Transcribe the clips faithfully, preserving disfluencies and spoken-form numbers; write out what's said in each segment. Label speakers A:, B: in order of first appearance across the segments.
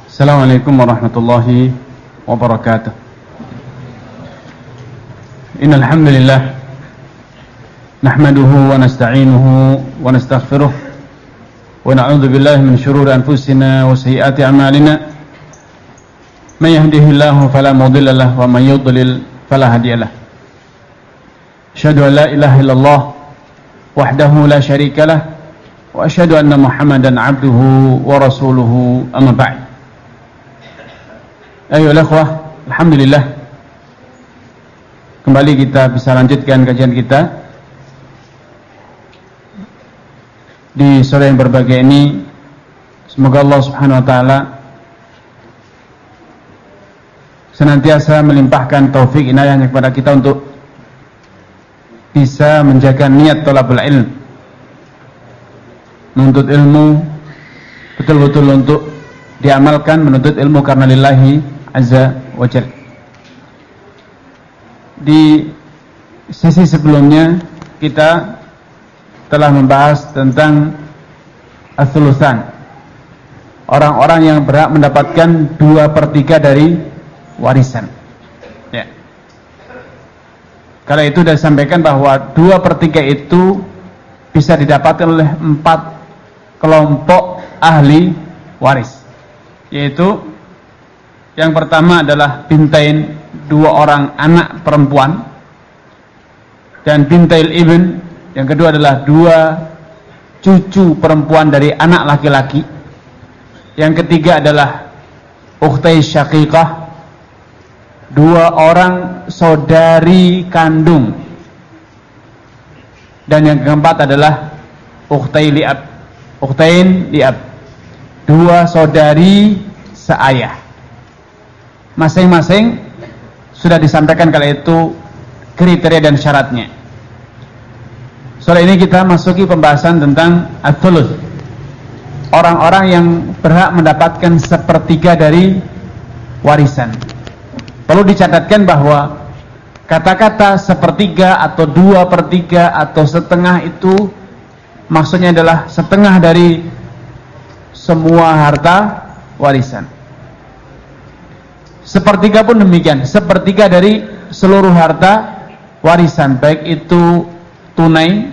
A: Assalamualaikum warahmatullahi wabarakatuh. Innal hamdalillah nahmaduhu wa nasta'inuhu wa nastaghfiruh wa na'udzu billahi min shururi anfusina wa sayyiati a'malina. May yahdihillahu fala mudilla lahu wa may yudlil fala hadiya lahu. Asyhadu an la ilaha illallah wahdahu la syarika lah wa asyhadu anna Muhammadan 'abduhu wa rasuluhu amma ba'd. Ayo ikhwah, alhamdulillah kembali kita bisa lanjutkan kajian kita di sore yang berbahagia ini. Semoga Allah Subhanahu wa taala senantiasa melimpahkan taufik inayahnya kepada kita untuk bisa menjaga niat thalabul ilm, menuntut ilmu betul-betul untuk diamalkan, menuntut ilmu karena lillahi azza wa jalla. Di sesi sebelumnya kita telah membahas tentang as-sulusan, orang-orang yang berhak mendapatkan dua per tiga dari warisan. Ya. Karena itu sudah disampaikan bahwa dua per tiga itu bisa didapatkan oleh empat kelompok ahli waris, yaitu yang pertama adalah bintain, dua orang anak perempuan, dan bintail ibn, yang kedua adalah dua cucu perempuan dari anak laki-laki, yang ketiga adalah ukhtai syaqiqah, dua orang saudari kandung, dan yang keempat adalah ukhtai li'ab, ukhtain li'ab, dua saudari seayah. Masing-masing sudah disampaikan kala itu kriteria dan syaratnya. Soal ini kita masuki pembahasan tentang ats-tsulus, orang-orang yang berhak mendapatkan sepertiga dari warisan. Perlu dicatatkan bahwa kata-kata sepertiga atau dua per tiga atau setengah itu maksudnya adalah setengah dari semua harta warisan. Sepertiga pun demikian, sepertiga dari seluruh harta warisan, baik itu tunai,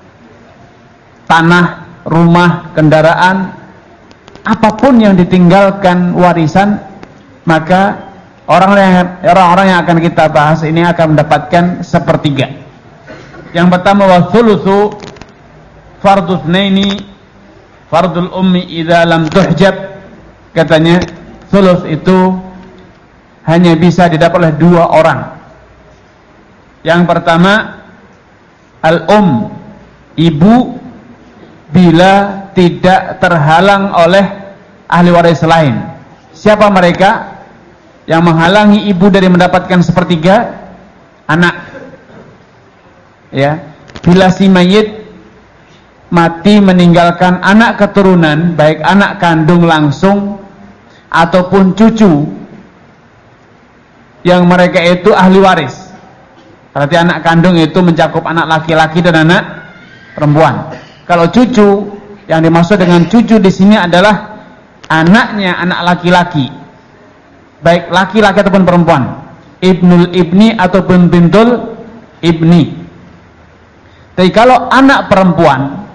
A: tanah, rumah, kendaraan, apapun yang ditinggalkan warisan, maka orang-orang yang akan kita bahas ini akan mendapatkan sepertiga. Yang pertama, wa thulutsu fardhu tsnaini fardul ummi idza lam tuhjab. Katanya thuluts itu hanya bisa didapat oleh dua orang. Yang pertama, al-um, ibu, bila tidak terhalang oleh ahli waris lain. Siapa mereka yang menghalangi ibu dari mendapatkan sepertiga? Anak. Ya, bila si mayit mati meninggalkan anak keturunan, baik anak kandung langsung ataupun cucu, yang mereka itu ahli waris. Berarti anak kandung itu mencakup anak laki-laki dan anak perempuan. Kalau cucu, yang dimaksud dengan cucu di sini adalah anaknya anak laki-laki, baik laki-laki ataupun perempuan, ibnul ibni ataupun bintul ibni. Tapi kalau anak perempuan,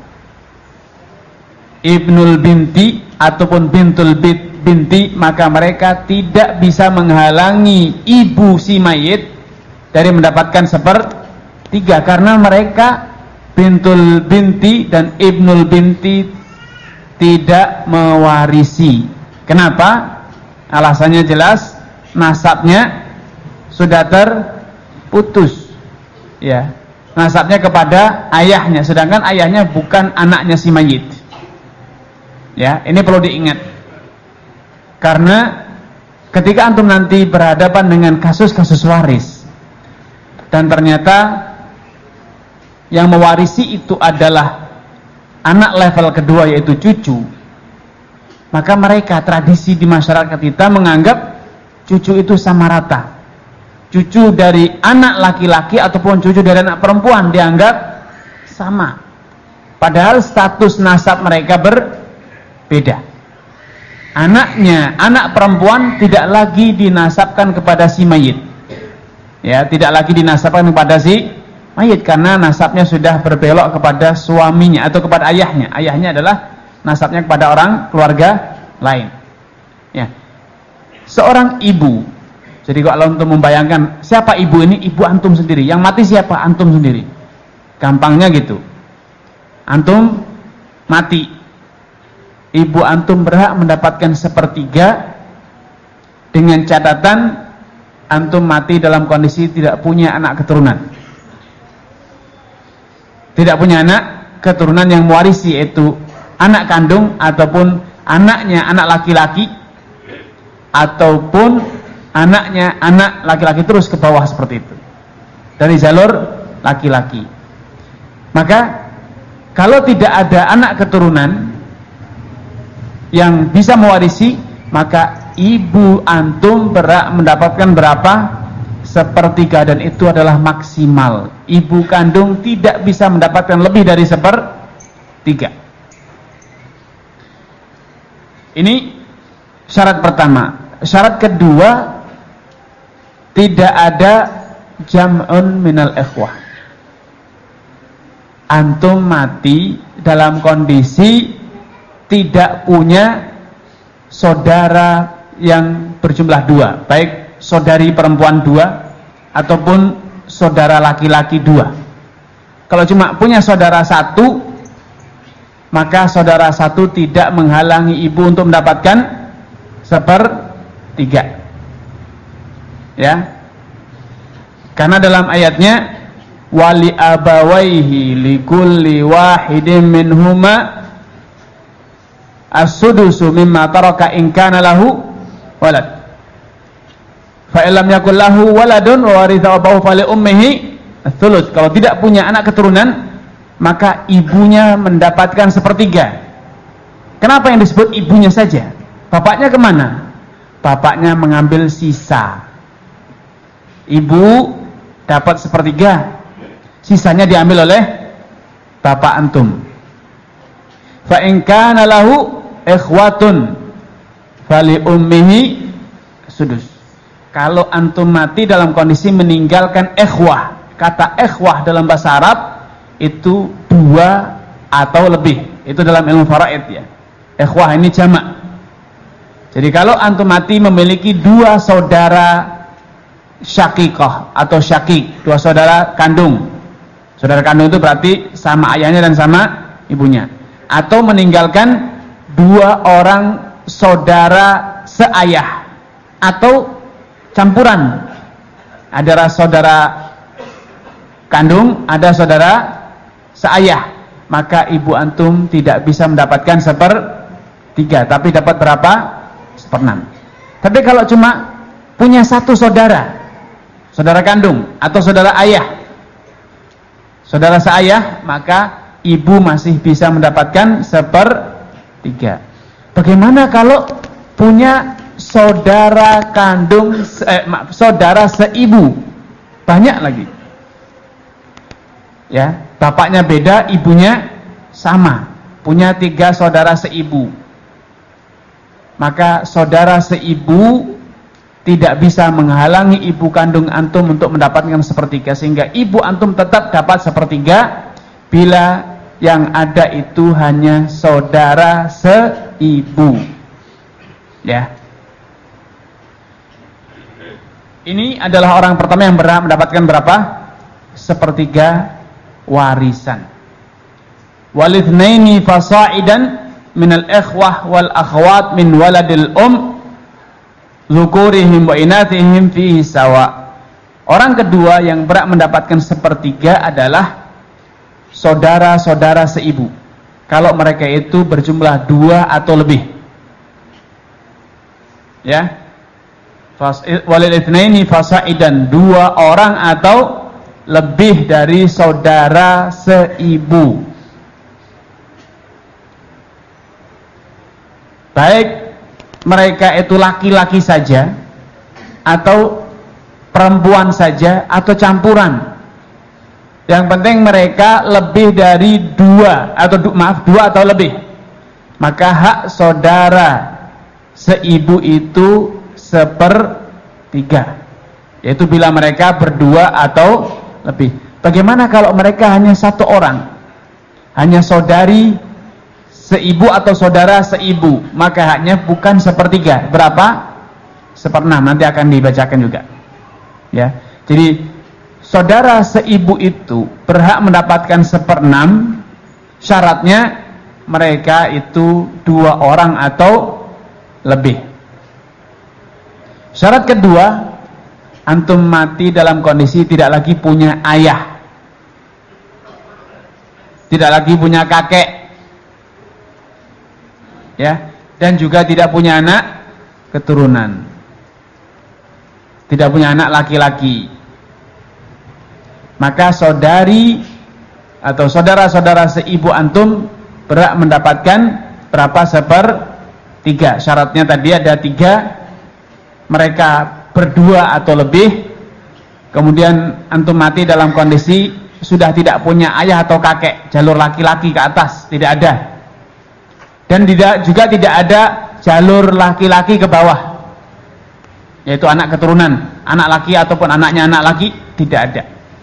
A: ibnul binti ataupun bintul bint binti, maka mereka tidak bisa menghalangi ibu si mayit dari mendapatkan sepertiga, karena mereka bintul binti dan ibnul binti tidak mewarisi. Kenapa? Alasannya jelas, nasabnya sudah terputus, ya, nasabnya kepada ayahnya, sedangkan ayahnya bukan anaknya si mayit. Ya, ini perlu diingat. Karena ketika antum nanti berhadapan dengan kasus-kasus waris dan ternyata yang mewarisi itu adalah anak level kedua, yaitu cucu, maka mereka, tradisi di masyarakat kita menganggap cucu itu sama rata. Cucu dari anak laki-laki ataupun cucu dari anak perempuan dianggap sama, padahal status nasab mereka berbeda. anaknya, anak perempuan tidak lagi dinasabkan kepada si mayit. Ya, tidak lagi dinasabkan kepada si mayit karena nasabnya sudah berbelok kepada suaminya atau kepada ayahnya. Ayahnya adalah nasabnya kepada orang keluarga lain. Ya. Seorang ibu. Jadi kalau untuk membayangkan siapa ibu ini, ibu antum sendiri. Yang mati siapa? Antum sendiri. Gampangnya gitu. Antum mati. Ibu antum berhak mendapatkan sepertiga dengan catatan antum mati dalam kondisi tidak punya anak keturunan. Tidak punya anak keturunan yang mewarisi, yaitu anak kandung ataupun anaknya anak laki-laki ataupun anaknya anak laki-laki terus ke bawah seperti itu dari jalur laki-laki. Maka kalau tidak ada anak keturunan yang bisa mewarisi, maka ibu antum berhak mendapatkan berapa? Sepertiga, dan itu adalah maksimal. Ibu kandung tidak bisa mendapatkan lebih dari sepertiga. Ini syarat pertama. Syarat kedua, tidak ada jam'un minal ikhwah. Antum mati dalam kondisi tidak punya saudara yang berjumlah dua, baik saudari perempuan dua ataupun saudara laki-laki dua. Kalau cuma punya saudara satu, maka saudara satu tidak menghalangi ibu untuk mendapatkan sepertiga. Ya, karena dalam ayatnya wali abawaihi likulli wahidin minhuma as-sudusu mimma taraka in kana lahu walad fa illam yakul lahu waladun wa waritha abahu fali ummihi ats-tsulus. Kalau tidak punya anak keturunan, maka ibunya mendapatkan sepertiga. Kenapa yang disebut ibunya saja? Bapaknya kemana? Bapaknya mengambil sisa. Ibu dapat sepertiga, sisanya diambil oleh bapak antum. Fa in kana lahu ikhwatun fali ummihi sudus. Kalau antum mati dalam kondisi meninggalkan ikhwah, kata ikhwah dalam bahasa Arab itu dua atau lebih. Itu dalam ilmu faraid ya. Ikhwah ini jamak. Jadi kalau antum mati memiliki dua saudara syakikoh atau syakik, dua saudara kandung. Saudara kandung itu berarti sama ayahnya dan sama ibunya. Atau meninggalkan dua orang saudara seayah atau campuran. Ada saudara kandung, ada saudara seayah. Maka ibu antum tidak bisa mendapatkan sepertiga, tapi dapat berapa? Seperenam. Tapi kalau cuma punya satu saudara, saudara kandung atau saudara ayah, saudara seayah, maka ibu masih bisa mendapatkan sepertiga. Bagaimana kalau punya saudara kandung, eh, maaf, saudara seibu, banyak lagi? Ya, bapaknya beda, ibunya sama, punya tiga saudara seibu. Maka saudara seibu tidak bisa menghalangi ibu kandung antum untuk mendapatkan sepertiga, sehingga ibu antum tetap dapat sepertiga bila yang ada itu hanya saudara seibu. Ya. Ini adalah orang pertama yang berhak mendapatkan berapa? Sepertiga warisan. Walithnaini fasa'idan minal ikhwah wal akhwat min waladil um zukurihim wa inathihim fihi sawa. Orang kedua yang berhak mendapatkan sepertiga adalah saudara-saudara seibu. Kalau mereka itu berjumlah dua atau lebih. Ya. Walil itsnaini fasaidan, dua orang atau lebih dari saudara seibu. Baik mereka itu laki-laki saja atau perempuan saja atau campuran. Yang penting mereka lebih dari dua atau maaf dua atau lebih. Maka hak saudara seibu itu sepertiga, yaitu bila mereka berdua atau lebih. Bagaimana kalau mereka hanya satu orang, hanya saudari seibu atau saudara seibu, maka haknya bukan sepertiga, berapa? Seperenam, nanti akan dibacakan juga. Ya, jadi saudara seibu itu berhak mendapatkan seperenam, syaratnya mereka itu dua orang atau lebih. Syarat kedua, antum mati dalam kondisi tidak lagi punya ayah, tidak lagi punya kakek, ya, dan juga tidak punya anak keturunan, tidak punya anak laki-laki. Maka saudari atau saudara-saudara seibu antum berhak mendapatkan berapa? Sepertiga. Syaratnya tadi ada tiga, mereka berdua atau lebih, kemudian antum mati dalam kondisi sudah tidak punya ayah atau kakek, jalur laki-laki ke atas tidak ada, dan tidak juga tidak ada jalur laki-laki ke bawah, yaitu anak keturunan, anak laki ataupun anaknya anak laki, tidak ada.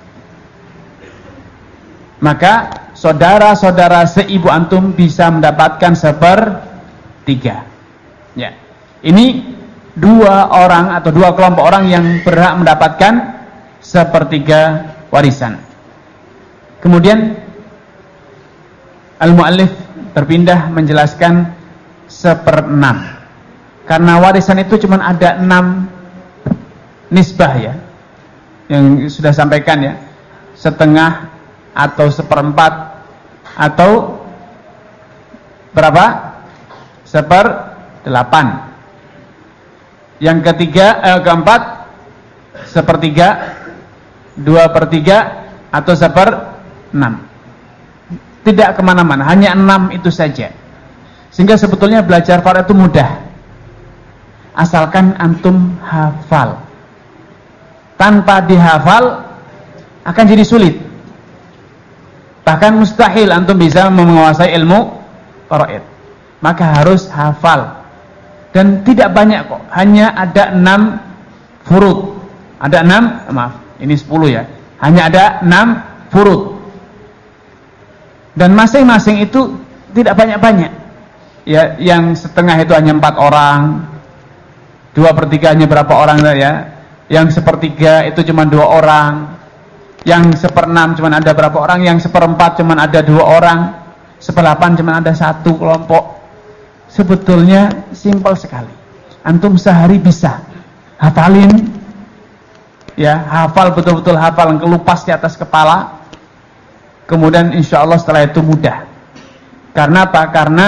A: Maka saudara-saudara seibu antum bisa mendapatkan sepertiga. Ya, ini dua orang atau dua kelompok orang yang berhak mendapatkan sepertiga warisan. Kemudian al-muallif berpindah menjelaskan seperenam, karena warisan itu cuma ada enam nisbah, ya, yang sudah sampaikan, ya, setengah atau seperempat atau berapa? Seperdelapan. Yang ketiga, eh, keempat sepertiga, dua per tiga atau seper enam. Tidak kemana-mana, hanya enam itu saja. Sehingga sebetulnya belajar farad itu mudah, asalkan antum hafal. Tanpa dihafal akan jadi sulit, bahkan mustahil antum bisa menguasai ilmu faraid. Maka harus hafal. Dan tidak banyak kok, hanya ada enam furud. Ada enam, maaf, ini sepuluh ya. Hanya ada enam furud. Dan masing-masing itu tidak banyak-banyak. Ya, yang setengah itu hanya empat orang, dua per tiga hanya berapa orang ya. Yang sepertiga itu cuma dua orang, yang seperenam cuma ada berapa orang, yang seperempat cuma ada dua orang, seperdelapan cuma ada satu kelompok. Sebetulnya simpel sekali. Antum sehari bisa hafalin, ya, hafal betul-betul hafal, kelupas di atas kepala. Kemudian insya Allah setelah itu mudah. Karena apa? Karena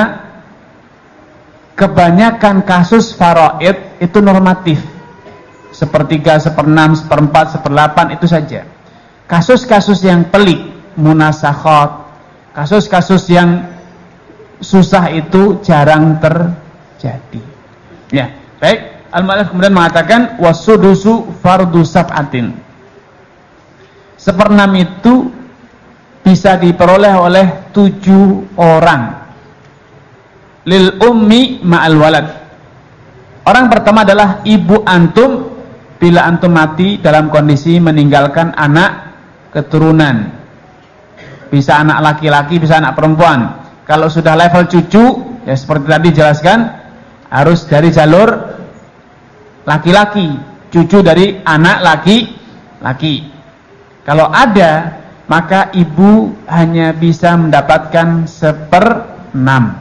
A: kebanyakan kasus faraid itu normatif, sepertiga, seperenam, seperempat, seperdelapan, itu saja. Kasus-kasus yang pelik, munasakhat, kasus-kasus yang susah itu jarang terjadi. Ya, baik. Al-Mu'allif kemudian mengatakan wasudusu fardu sab'atin. Seperenam itu bisa diperoleh oleh tujuh orang. Lil ummi ma'al walad. Orang pertama adalah ibu antum bila antum mati dalam kondisi meninggalkan anak keturunan. Bisa anak laki-laki, bisa anak perempuan. Kalau sudah level cucu, ya seperti tadi jelaskan, harus dari jalur laki-laki, cucu dari anak laki-laki. Kalau ada, maka ibu hanya bisa mendapatkan seperenam.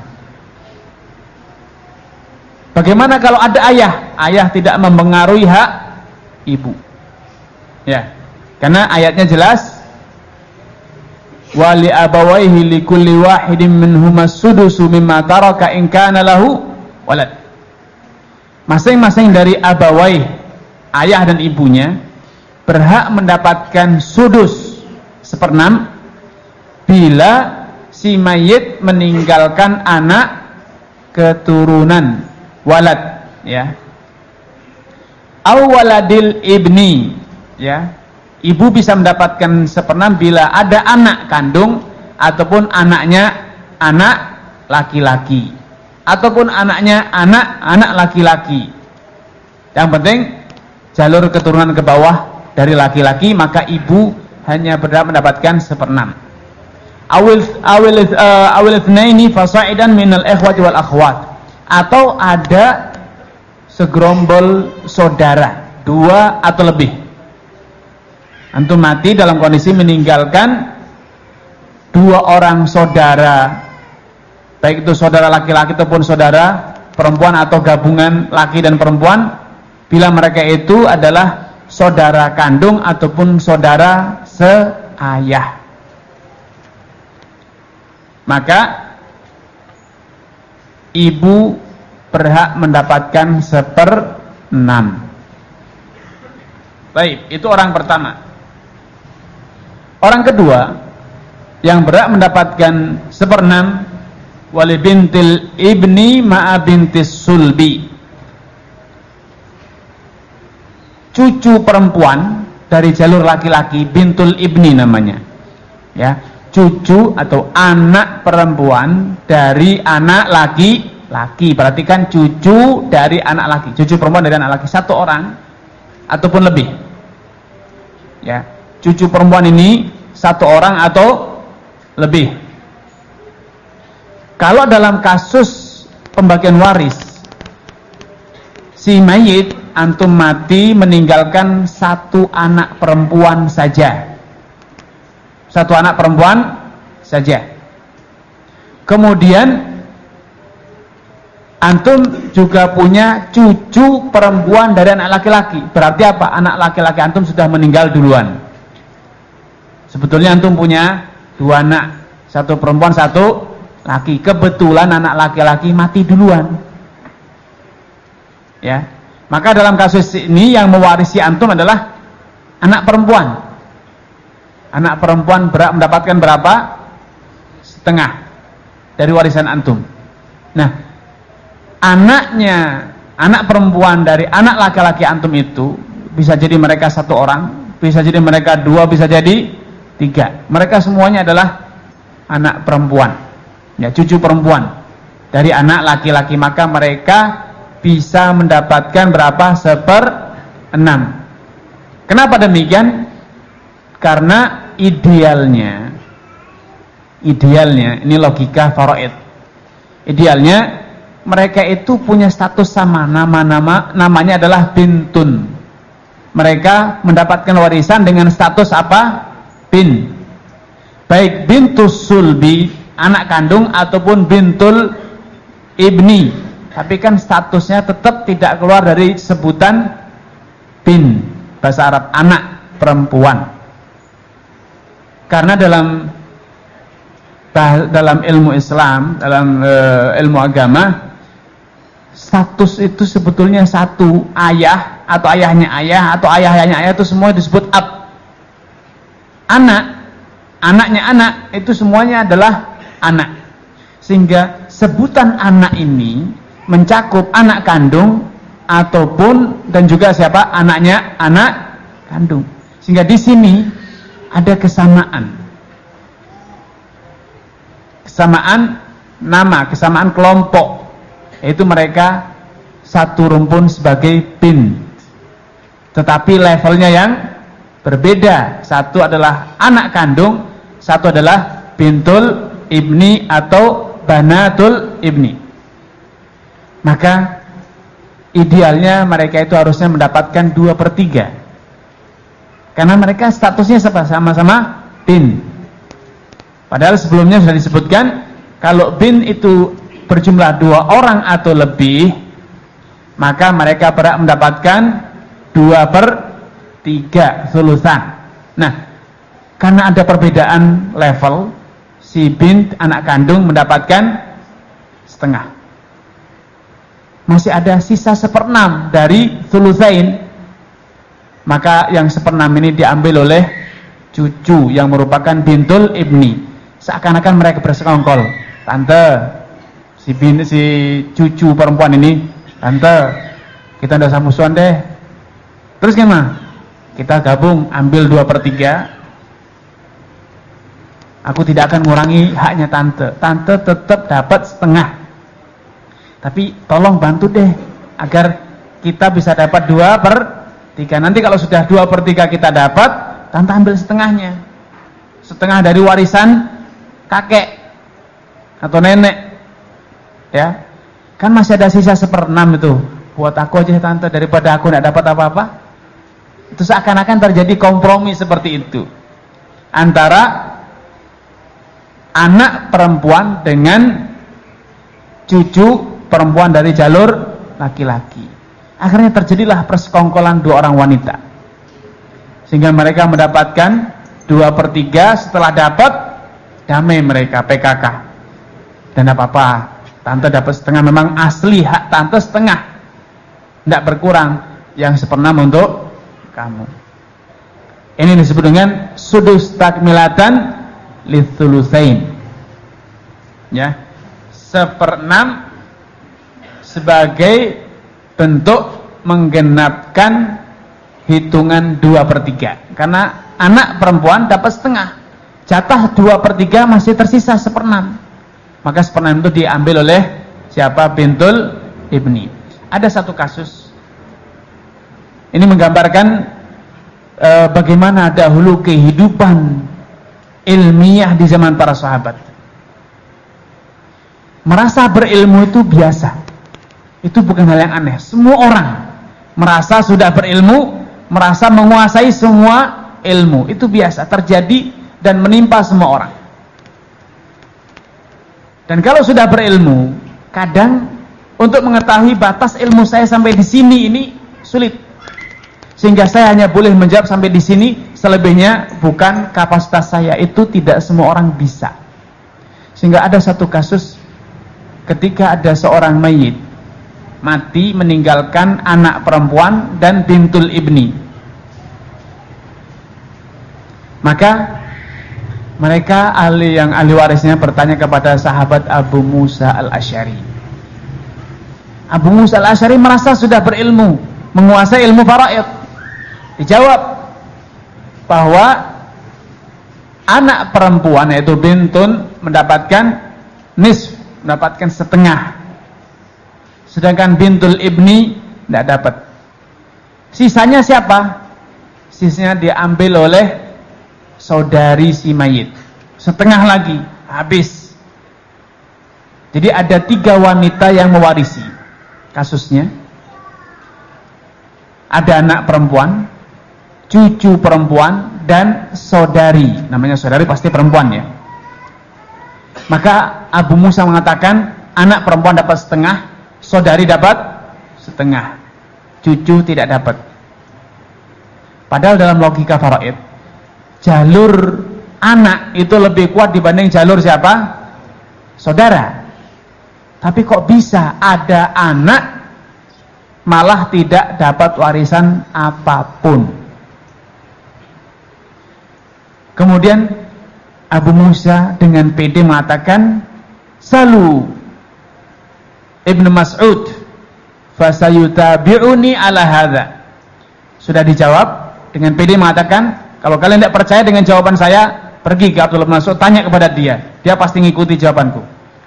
A: Bagaimana kalau ada ayah? Ayah tidak mempengaruhi hak ibu. Ya, karena ayatnya jelas, wali abawaihi likulli wahidin minhuma sudusu mimma taraka in kana lahu walad. Masing-masing dari abawai, ayah dan ibunya, berhak mendapatkan sudus, seperenam, bila si mayit meninggalkan anak keturunan, walad, ya. Aw waladil ibni, ya. Ibu bisa mendapatkan seperenam bila ada anak kandung ataupun anaknya anak laki-laki. ataupun anaknya anak-anak laki-laki. Yang penting jalur keturunan ke bawah dari laki-laki, maka ibu hanya berhak mendapatkan seperenam. Awil awil uh, awil itsnaini fasa'idan minal ikhwati wal akhwat, atau ada segerombol saudara, dua atau lebih. Antum mati dalam kondisi meninggalkan dua orang saudara, baik itu saudara laki-laki ataupun saudara perempuan atau gabungan laki dan perempuan, bila mereka itu adalah saudara kandung ataupun saudara seayah, maka ibu berhak mendapatkan seperenam. Baik, itu orang pertama. Orang kedua yang berhak mendapatkan seperenam, wali bintil ibni ma'a bintis sulbi, cucu perempuan dari jalur laki-laki, bintul ibni namanya, ya, cucu atau anak perempuan dari anak laki-laki. Perhatikan, cucu dari anak laki, cucu perempuan dari anak laki, satu orang ataupun lebih, ya, cucu perempuan ini satu orang atau lebih. Kalau dalam kasus pembagian waris, si mayit antum mati meninggalkan satu anak perempuan saja, satu anak perempuan saja. Kemudian antum juga punya cucu perempuan dari anak laki-laki. Berarti apa? Anak laki-laki antum sudah meninggal duluan. Sebetulnya antum punya dua anak, satu perempuan, satu laki. Kebetulan anak laki-laki mati duluan, ya. Maka dalam kasus ini yang mewarisi antum adalah anak perempuan. Anak perempuan berhak mendapatkan berapa? Setengah dari warisan antum. Nah, anaknya, anak perempuan dari anak laki-laki antum itu bisa jadi mereka satu orang, bisa jadi mereka dua, bisa jadi tiga. Mereka semuanya adalah anak perempuan, ya, cucu perempuan dari anak laki-laki, maka mereka bisa mendapatkan berapa? Seperenam. Kenapa demikian? Karena idealnya, idealnya ini logika faraid. Idealnya mereka itu punya status sama, nama-nama namanya adalah bintun. Mereka mendapatkan warisan dengan status apa? Bin. Baik bintus sulbi, anak kandung, ataupun bintul ibni. Tapi kan statusnya tetap tidak keluar dari sebutan bin, bahasa Arab, anak perempuan. Karena dalam dalam ilmu Islam, dalam uh, ilmu agama, status itu sebetulnya satu, ayah atau ayahnya ayah atau ayahnya ayah itu semua disebut ab. Anak, anaknya anak itu semuanya adalah anak. Sehingga sebutan anak ini mencakup anak kandung ataupun dan juga siapa? Anaknya anak kandung. Sehingga di sini ada kesamaan. Kesamaan nama, kesamaan kelompok. Yaitu mereka satu rumpun sebagai bin. Tetapi levelnya yang berbeda. Satu adalah anak kandung, satu adalah bintul ibni atau banatul ibni. Maka idealnya mereka itu harusnya mendapatkan dua per tiga. Karena mereka statusnya sama-sama bin. Padahal sebelumnya sudah disebutkan, kalau bin itu berjumlah dua orang atau lebih, maka mereka berhak mendapatkan dua per tiga sulusan. Nah, karena ada perbedaan level, si bin anak kandung mendapatkan setengah. Masih ada sisa seperenam dari sulusain. Maka yang seperenam ini diambil oleh cucu yang merupakan bintul ibni. Seakan-akan mereka bersekongkol. Tante, si bin, si cucu perempuan ini, tante, kita udah sama musuhan deh. Terus gimana? Kita gabung, ambil dua per tiga. Aku tidak akan mengurangi haknya tante. Tante tetap dapat setengah. Tapi tolong bantu deh agar kita bisa dapat dua per tiga. Nanti kalau sudah dua per tiga kita dapat, tante ambil setengahnya. Setengah dari warisan kakek atau nenek. Ya. Kan masih ada sisa seperenam itu. Buat aku aja tante, daripada aku tidak dapat apa-apa. Itu seakan-akan terjadi kompromi seperti itu antara anak perempuan dengan cucu perempuan dari jalur laki-laki. Akhirnya terjadilah persekongkolan dua orang wanita, sehingga mereka mendapatkan dua per tiga. Setelah dapat, damai mereka P K K. Dan apa-apa, tante dapat setengah, memang asli hak tante setengah, tidak berkurang, yang seperenam untuk kamu. Ini disebut dengan sudus takmilatan litsulusain. Ya, seperenam sebagai bentuk menggenapkan hitungan dua per tiga. Karena anak perempuan dapat setengah, jatah dua per tiga masih tersisa seperenam. Maka seperenam itu diambil oleh siapa? Bintul ibni. Ada satu kasus. Ini menggambarkan e, bagaimana dahulu kehidupan ilmiah di zaman para sahabat. Merasa berilmu itu biasa. Itu bukan hal yang aneh. Semua orang merasa sudah berilmu, merasa menguasai semua ilmu. Itu biasa terjadi dan menimpa semua orang. Dan kalau sudah berilmu, kadang untuk mengetahui batas ilmu saya sampai di sini ini sulit. Sehingga saya hanya boleh menjawab sampai di sini, selebihnya bukan kapasitas saya. Itu tidak semua orang bisa. Sehingga ada satu kasus ketika ada seorang mayit mati meninggalkan anak perempuan dan bintul ibni. Maka mereka ahli yang ahli warisnya bertanya kepada sahabat Abu Musa al-Asy'ari. Abu Musa al-Asy'ari merasa sudah berilmu, menguasai ilmu faraid. Dijawab bahwa anak perempuan yaitu bintun mendapatkan nisf, mendapatkan setengah, sedangkan bintul ibni tidak dapat. Sisanya siapa? Sisanya diambil oleh saudari si mayit, setengah lagi habis. Jadi ada tiga wanita yang mewarisi kasusnya. Ada anak perempuan, cucu perempuan, dan saudari. Namanya saudari pasti perempuan ya. Maka Abu Musa mengatakan anak perempuan dapat setengah, saudari dapat setengah, cucu tidak dapat. Padahal dalam logika faraid, jalur anak itu lebih kuat dibanding jalur siapa? Saudara. Tapi kok bisa ada anak malah tidak dapat warisan apapun? Kemudian Abu Musa dengan pede mengatakan, "Salu Ibnu Mas'ud fasayutabi'uni ala hadza." Sudah dijawab, dengan pede mengatakan, kalau kalian tidak percaya dengan jawaban saya, pergi ke Abdullah bin Mas'ud, tanya kepada dia. Dia pasti ngikuti jawabanku.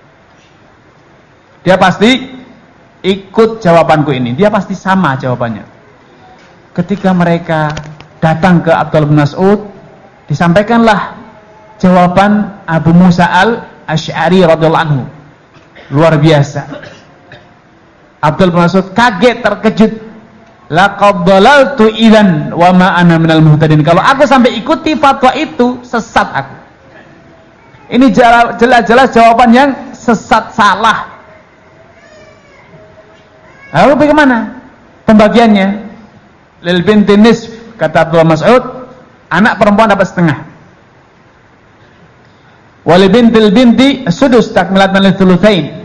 A: Dia pasti ikut jawabanku ini. Dia pasti sama jawabannya. Ketika mereka datang ke Abdullah bin Mas'ud, disampaikanlah jawaban Abu Musa al-Asy'ari radhiyallahu anhu. Luar biasa. Abdullah bin Mas'ud kaget, terkejut. Laqad dhalaltu idzan wa ma ana minal muhtadin. Kalau aku sampai ikuti fatwa itu, sesat aku. Ini jelas-jelas jawaban yang sesat, salah. Lalu bagaimana pembagiannya? Lil binti nisf, kata Abdullah Mas'ud, anak perempuan dapat setengah. Wal bintil binti sudus takmilatan litsulusain.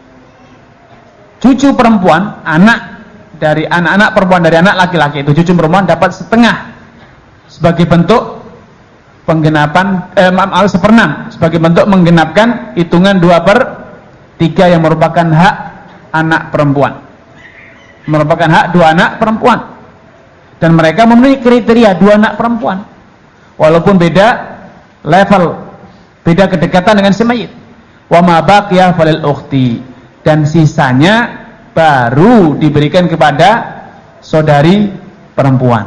A: Cucu perempuan, anak dari anak-anak perempuan dari anak laki-laki itu, cucu perempuan dapat setengah sebagai bentuk penggenapan eh, maaf seperenam sebagai bentuk menggenapkan hitungan dua per tiga yang merupakan hak anak perempuan. Merupakan hak dua anak perempuan, dan mereka memenuhi kriteria dua anak perempuan walaupun beda level, beda kedekatan dengan si mayit. Wa ma baqiya falil ukhti, dan sisanya baru diberikan kepada saudari perempuan.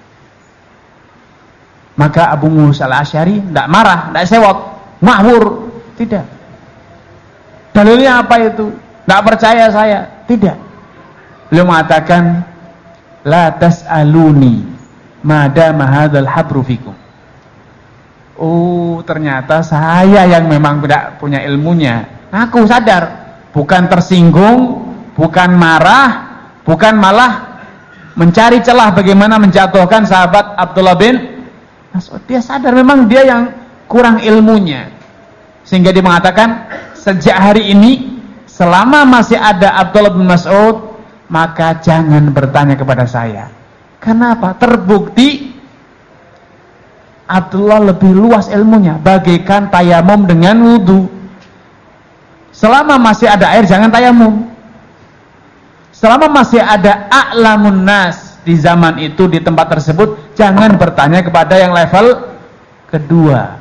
A: Maka Abu Musa al-Asy'ari tidak marah, tidak sewot, mahwur, tidak. Dalilnya apa itu? Tidak percaya saya, tidak. Beliau mengatakan, la tas'aluni madama hadzal habru fikum. Oh, ternyata saya yang memang tidak punya ilmunya. Aku sadar, bukan tersinggung, bukan marah, bukan malah mencari celah bagaimana menjatuhkan sahabat Abdullah bin Mas'ud. Dia sadar memang dia yang kurang ilmunya, sehingga dia mengatakan, sejak hari ini selama masih ada Abdullah bin Mas'ud, maka jangan bertanya kepada saya. Kenapa? Terbukti Abdullah lebih luas ilmunya, bagaikan tayamum dengan wudu. Selama masih ada air jangan tayamum. Selama masih ada a'lamun nas di zaman itu, di tempat tersebut, jangan bertanya kepada yang level kedua.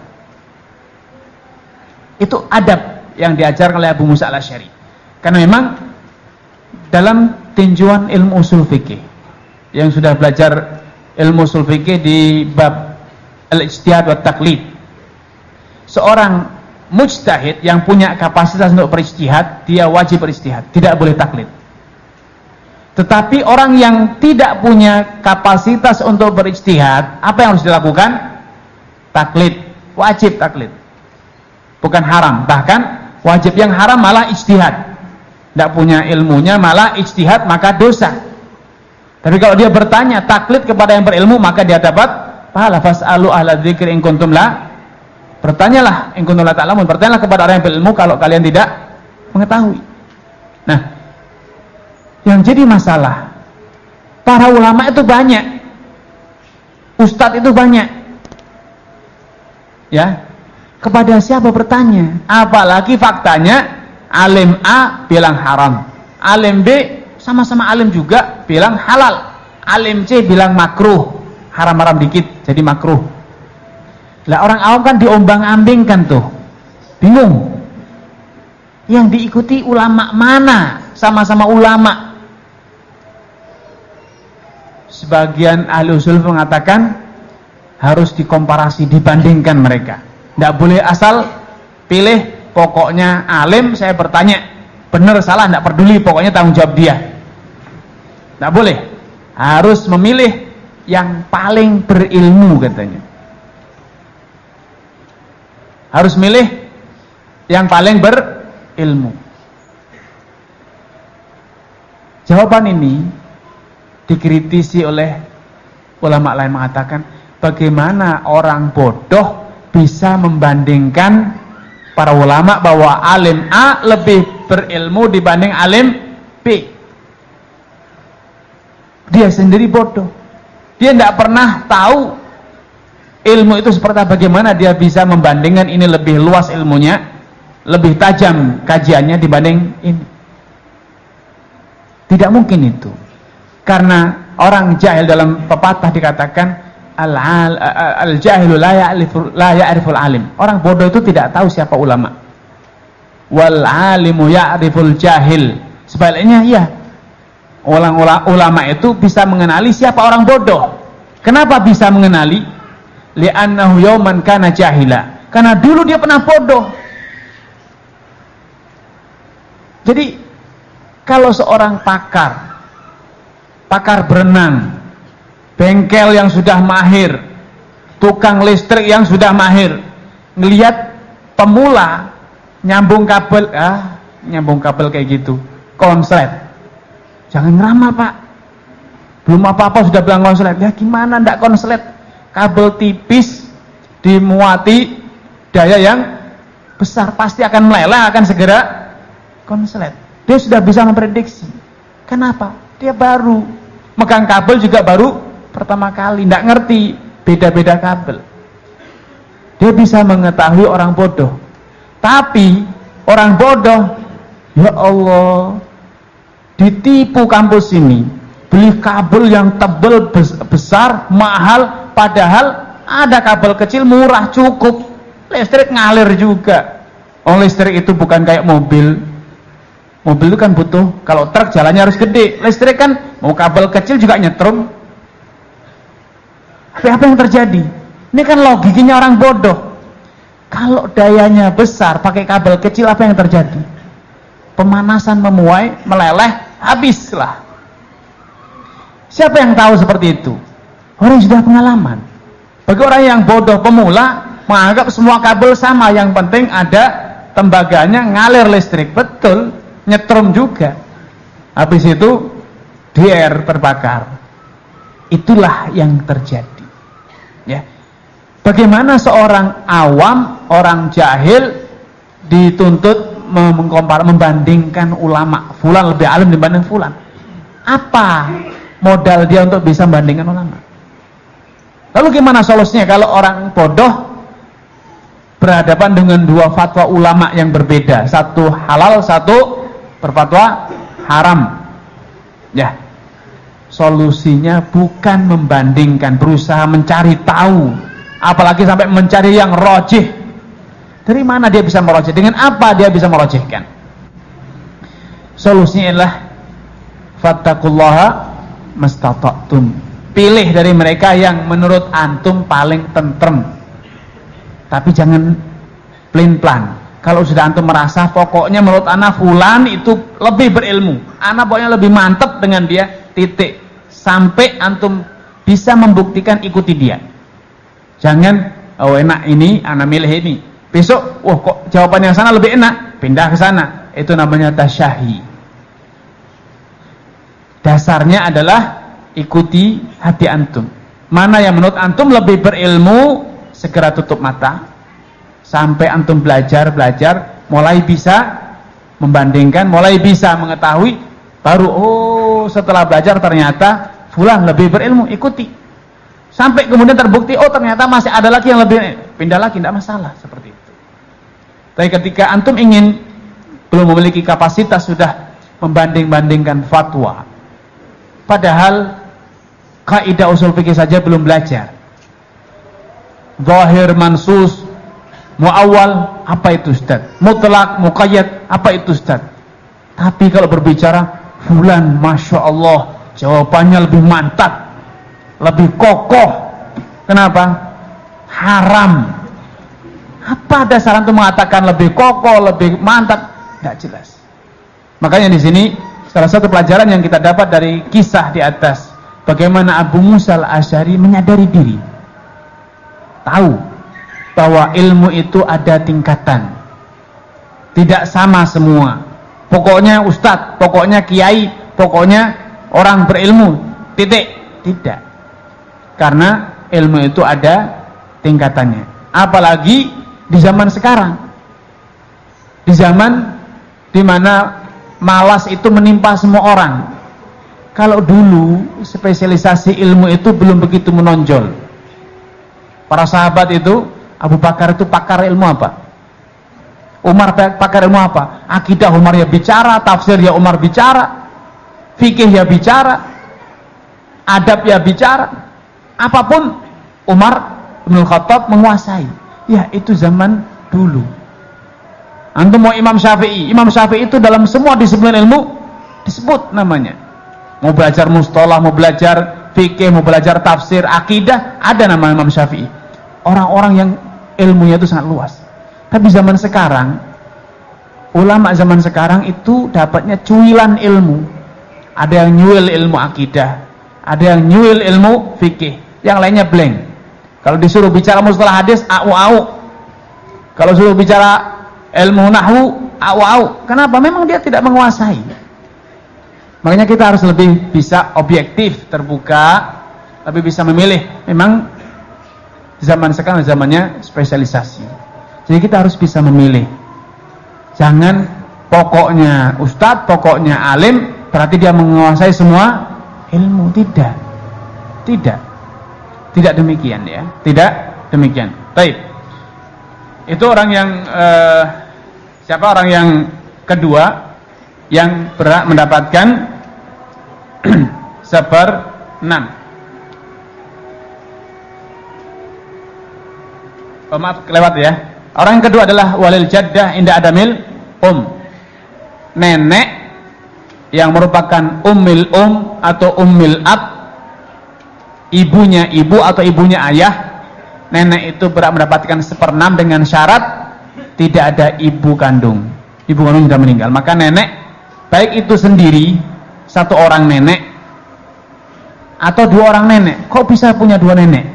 A: Itu adab yang diajarkan oleh Abu Musa al-Asy'ari. Karena memang dalam tinjauan ilmu usul fikih, yang sudah belajar ilmu usul fikih di bab al-ijtihad wa taqlid, seorang mujtahid yang punya kapasitas untuk berijtihad, dia wajib berijtihad, tidak boleh taklid. Tetapi orang yang tidak punya kapasitas untuk berijtihad, apa yang harus dilakukan? Taklid, wajib taklid. Bukan haram, bahkan wajib. Yang haram malah ijtihad. Tidak punya ilmunya malah ijtihad, maka dosa. Tapi kalau dia bertanya, taklid kepada yang berilmu, maka dia dapat pahala. Fas'alu ahla dzikri in kuntum la. Bertanyalah in kuntum la ta'lamun. Bertanyalah kepada orang yang berilmu kalau kalian tidak mengetahui. Nah, yang jadi masalah, para ulama itu banyak, ustadz itu banyak, ya. Kepada siapa bertanya? Apalagi faktanya alim A bilang haram, alim B sama-sama alim juga bilang halal, alim C bilang makruh, haram-haram dikit jadi makruh. Lah orang awam kan diombang-ambingkan tuh, bingung. Yang diikuti ulama mana? Sama-sama ulama. Sebagian ahli usul mengatakan harus dikomparasi, dibandingkan mereka. Tidak boleh asal pilih, pokoknya alim saya bertanya, benar salah tidak peduli, pokoknya tanggung jawab dia. Tidak boleh, harus memilih yang paling berilmu katanya. Harus milih yang paling berilmu. Jawaban ini dikritisi oleh ulama lain, mengatakan bagaimana orang bodoh bisa membandingkan para ulama bahwa alim A lebih berilmu dibanding alim B. Dia sendiri bodoh, dia tidak pernah tahu ilmu itu seperti bagaimana dia bisa membandingkan ini lebih luas ilmunya, lebih tajam kajiannya dibanding ini. Tidak mungkin itu. Karena orang jahil, dalam pepatah dikatakan al-jahilu la ya'riful alim. Orang bodoh itu tidak tahu siapa ulama. Wal alimu ya'riful jahil. Sebaliknya iya, orang ulama itu bisa mengenali siapa orang bodoh. Kenapa bisa mengenali? Li'annahu yawman kana jahila. Karena dulu dia pernah bodoh. Jadi kalau seorang pakar pakar berenang, bengkel yang sudah mahir, tukang listrik yang sudah mahir, ngelihat pemula nyambung kabel, ah, nyambung kabel kayak gitu, konslet, jangan ngeramal pak, belum apa-apa sudah bilang konslet. Ya gimana ndak konslet, kabel tipis dimuati daya yang besar, pasti akan meleleh, akan segera konslet. Dia sudah bisa memprediksi. Kenapa? Dia baru megang kabel, juga baru pertama kali, tidak ngerti beda-beda kabel. Dia bisa mengetahui orang bodoh. Tapi orang bodoh, ya Allah, ditipu kampus ini, beli kabel yang tebal besar, mahal, padahal ada kabel kecil murah cukup, listrik ngalir juga. Oh, listrik itu bukan kayak mobil, Mobil itu kan butuh, kalau truk jalannya harus gede, listrik kan mau kabel kecil juga nyetrum. Tapi apa yang terjadi? Ini kan logikanya orang bodoh. Kalau dayanya besar pakai kabel kecil, apa yang terjadi? Pemanasan memuai, meleleh, habislah. Siapa yang tahu seperti itu? Orang yang sudah pengalaman. Bagi orang yang bodoh pemula, menganggap semua kabel sama, yang penting ada tembaganya, ngalir listrik. Betul, nyetrum juga. Habis itu der terbakar. Itulah yang terjadi. Ya. Bagaimana seorang awam, orang jahil dituntut mengkompar, membandingkan ulama, fulan lebih alim dibanding fulan. Apa modal dia untuk bisa membandingkan ulama? Lalu gimana solusinya kalau orang bodoh berhadapan dengan dua fatwa ulama yang berbeda, satu halal, satu berfatwa haram? Ya, solusinya bukan membandingkan, berusaha mencari tahu, apalagi sampai mencari yang rojih. Dari mana dia bisa merojih? Dengan apa dia bisa merojihkan? Solusinya adalah fattaqullaha mastata'tum. Pilih dari mereka yang menurut antum paling tentrem. Tapi jangan plan-plan. Kalau sudah antum merasa pokoknya menurut ana fulan itu lebih berilmu, ana pokoknya lebih mantap dengan dia, titik. Sampai antum bisa membuktikan, ikuti dia. Jangan, oh enak ini, ana milih ini. Besok, wah kok jawaban yang sana lebih enak, pindah ke sana. Itu namanya tasyahi. Dasarnya adalah ikuti hati antum. Mana yang menurut antum lebih berilmu, segera tutup mata. Sampai antum belajar-belajar, mulai bisa membandingkan, mulai bisa mengetahui, baru oh setelah belajar ternyata fulan lebih berilmu, ikuti. Sampai kemudian terbukti, oh ternyata masih ada lagi yang lebih, pindah lagi, tidak masalah, seperti itu. Tapi ketika antum ingin, belum memiliki kapasitas, sudah membanding-bandingkan fatwa, padahal kaidah usul fikih saja belum belajar. Zahir, mansus, muawwal, apa itu Ustaz? Mutlak, muqayyad, apa itu Ustaz? Tapi kalau berbicara fulan, Masya Allah, jawabannya lebih mantap, lebih kokoh. Kenapa? Haram. Apa dasar antum mengatakan lebih kokoh, lebih mantap? Tidak jelas. Makanya di sini salah satu pelajaran yang kita dapat dari kisah di atas, bagaimana Abu Musa al-Asy'ari menyadari diri, tahu bahwa ilmu itu ada tingkatan, tidak sama semua. Pokoknya ustadz, pokoknya kiai, pokoknya orang berilmu, titik. Tidak. Karena ilmu itu ada tingkatannya. Apalagi di zaman sekarang, di zaman dimana malas itu menimpa semua orang. Kalau dulu spesialisasi ilmu itu belum begitu menonjol. Para sahabat itu, Abu Bakar itu pakar ilmu apa? Umar pakar ilmu apa? Akidah Umar ya bicara, tafsir ya Umar bicara, fikih ya bicara, adab ya bicara, apapun Umar bin Khattab menguasai. Ya itu zaman dulu. Antum mau Imam Syafi'i, Imam Syafi'i itu dalam semua disiplin ilmu disebut namanya. Mau belajar mustalah, mau belajar fikih, mau belajar tafsir, akidah, ada nama Imam Syafi'i. Orang-orang yang ilmunya itu sangat luas. Tapi zaman sekarang, ulama zaman sekarang itu dapatnya cuilan ilmu. Ada yang nyuil ilmu akidah, ada yang nyuil ilmu fikih, yang lainnya blank. Kalau disuruh bicara mustalah hadis, au-au. Kalau suruh bicara ilmu nahwu, au-au. Kenapa? Memang dia tidak menguasai. Makanya kita harus lebih bisa objektif, terbuka, lebih bisa memilih. Memang zaman sekarang zamannya spesialisasi. Jadi kita harus bisa memilih. Jangan pokoknya ustadz, pokoknya alim, berarti dia menguasai semua ilmu. Tidak. Tidak. Tidak demikian ya. Tidak demikian. Baik. Itu orang yang eh, siapa orang yang kedua yang berhak mendapatkan seper enam. Oh, maaf kelewat ya. Orang yang kedua adalah walil jaddah inda adamil um. Nenek yang merupakan ummil um atau ummil ab, ibunya ibu atau ibunya ayah, nenek itu berhak mendapatkan seperenam dengan syarat tidak ada ibu kandung. Ibu kandung sudah meninggal, maka nenek baik itu sendiri satu orang nenek atau dua orang nenek. Kok bisa punya dua nenek?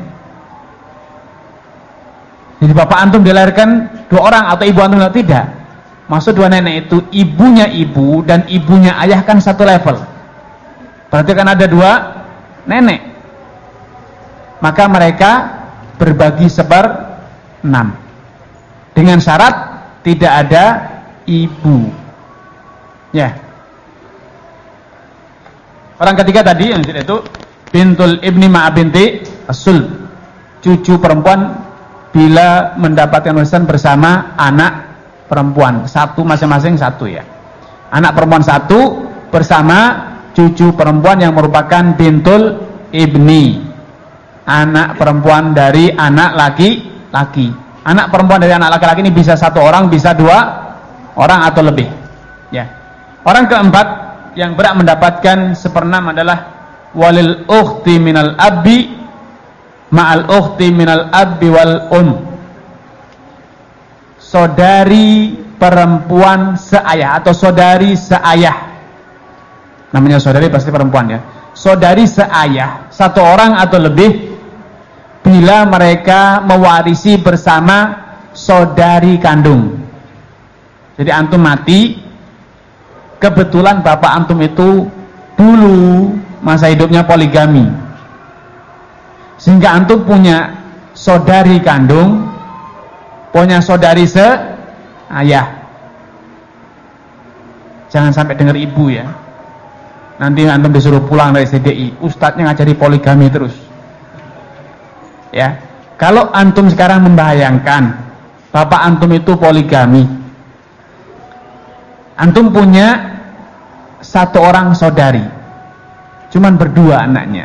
A: Jadi bapak antum dilahirkan dua orang atau ibu antum tidak. Maksud dua nenek itu ibunya ibu dan ibunya ayah kan satu level. Berarti kan ada dua nenek. Maka mereka berbagi seper enam. Dengan syarat tidak ada ibu. Ya. Orang ketiga tadi yang itu bintul ibni ma'a binti asul. Cucu perempuan bila mendapatkan warisan bersama anak perempuan satu, masing-masing satu ya. Anak perempuan satu bersama cucu perempuan yang merupakan bintul ibni, anak perempuan dari anak laki-laki. Anak perempuan dari anak laki-laki ini bisa satu orang, bisa dua orang atau lebih ya. Orang keempat yang berhak mendapatkan seperenam adalah walil ukhti minal abbi ma'al ukhti minal abbi wal um, saudari perempuan seayah atau saudari seayah. Namanya saudari pasti perempuan ya. Saudari seayah satu orang atau lebih bila mereka mewarisi bersama saudari kandung. Jadi antum mati, kebetulan bapak antum itu dulu masa hidupnya poligami, sehingga antum punya saudari kandung, punya saudari seayah. Jangan sampai dengar ibu ya. Nanti antum disuruh pulang dari C D I, ustadznya ngajari poligami terus. Ya, kalau antum sekarang membayangkan bapak antum itu poligami, antum punya satu orang saudari, cuman berdua anaknya.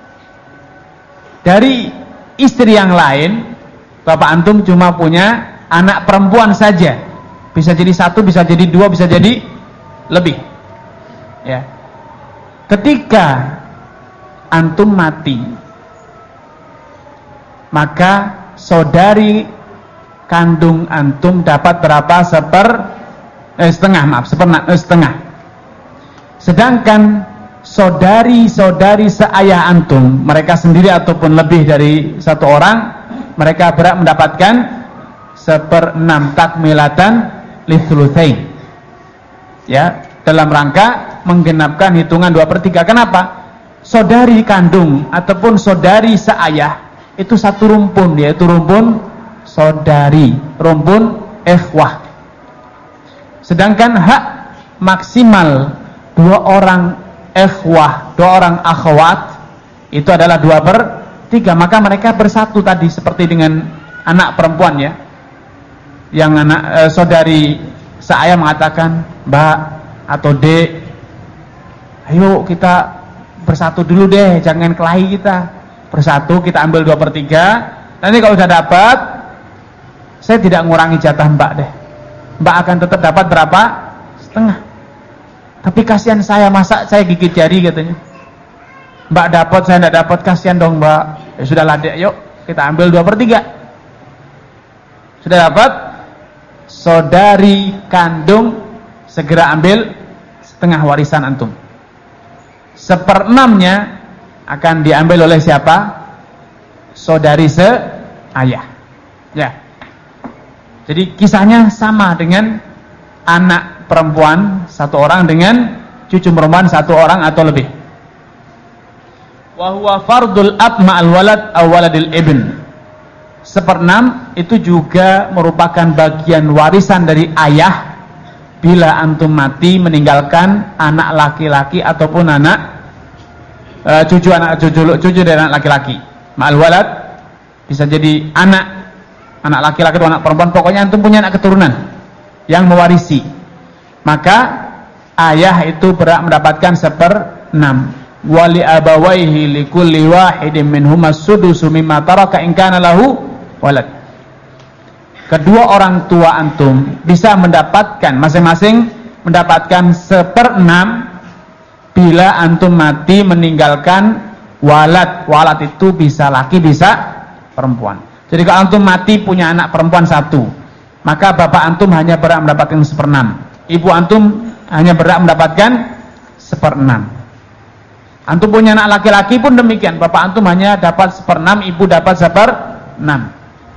A: Dari istri yang lain, bapak antum cuma punya anak perempuan saja. Bisa jadi satu, bisa jadi dua, bisa jadi lebih. Ya. Ketika antum mati, maka saudari kandung antum dapat berapa? Seper eh, setengah, maaf, seperna, eh, setengah. Sedangkan saudari-saudari seayah antum, mereka sendiri ataupun lebih dari satu orang, mereka berhak mendapatkan seperenam takmilatan lithulutsain. Ya, dalam rangka menggenapkan hitungan dua per tiga. Kenapa? Saudari kandung ataupun saudari seayah itu satu rumpun, yaitu rumpun saudari, rumpun ikhwah. Sedangkan hak maksimal dua orang ikhwah, dua orang akhwat itu adalah dua per tiga. Maka mereka bersatu tadi seperti dengan anak perempuan ya. Yang anak e, saudari seayah mengatakan, "Mbak atau Dek, ayo kita bersatu dulu deh, jangan kelahi kita. Bersatu kita ambil dua per tiga. Nanti kalau sudah dapat, saya tidak ngurangi jatah Mbak deh. Mbak akan tetap dapat berapa? Setengah. Tapi kasihan saya, masa saya gigit jari," katanya. "Mbak dapat, saya tidak dapat, kasihan dong Mbak." Ya sudahlah Dek, yuk kita ambil dua per tiga. Sudah dapat, saudari kandung segera ambil setengah warisan antum. Seperenamnya akan diambil oleh siapa? Saudari seayah. Ya. Jadi kisahnya sama dengan anak perempuan satu orang dengan cucu perempuan satu orang atau lebih. Wa huwa fardul ab ma'al walad aw waladil ibn. Seperenam itu juga merupakan bagian warisan dari ayah bila antum mati meninggalkan anak laki-laki ataupun anak uh, cucu anak cucu cucu dari anak laki-laki. Ma'al walad bisa jadi anak anak laki-laki atau anak perempuan, pokoknya antum punya anak keturunan yang mewarisi. Maka ayah itu berhak mendapatkan seperenam. Wali abawaihi likulli wahidin minhuma sudusu mimma taraka in kana lahu walad. Kedua orang tua antum bisa mendapatkan masing-masing mendapatkan seperenam bila antum mati meninggalkan walad. Walad itu bisa laki bisa perempuan. Jadi kalau antum mati punya anak perempuan satu, maka bapak antum hanya berhak mendapatkan seperenam, ibu antum hanya berhak mendapatkan seperenam. Antum punya anak laki-laki pun demikian, bapak antum hanya dapat seperenam, ibu dapat seperenam.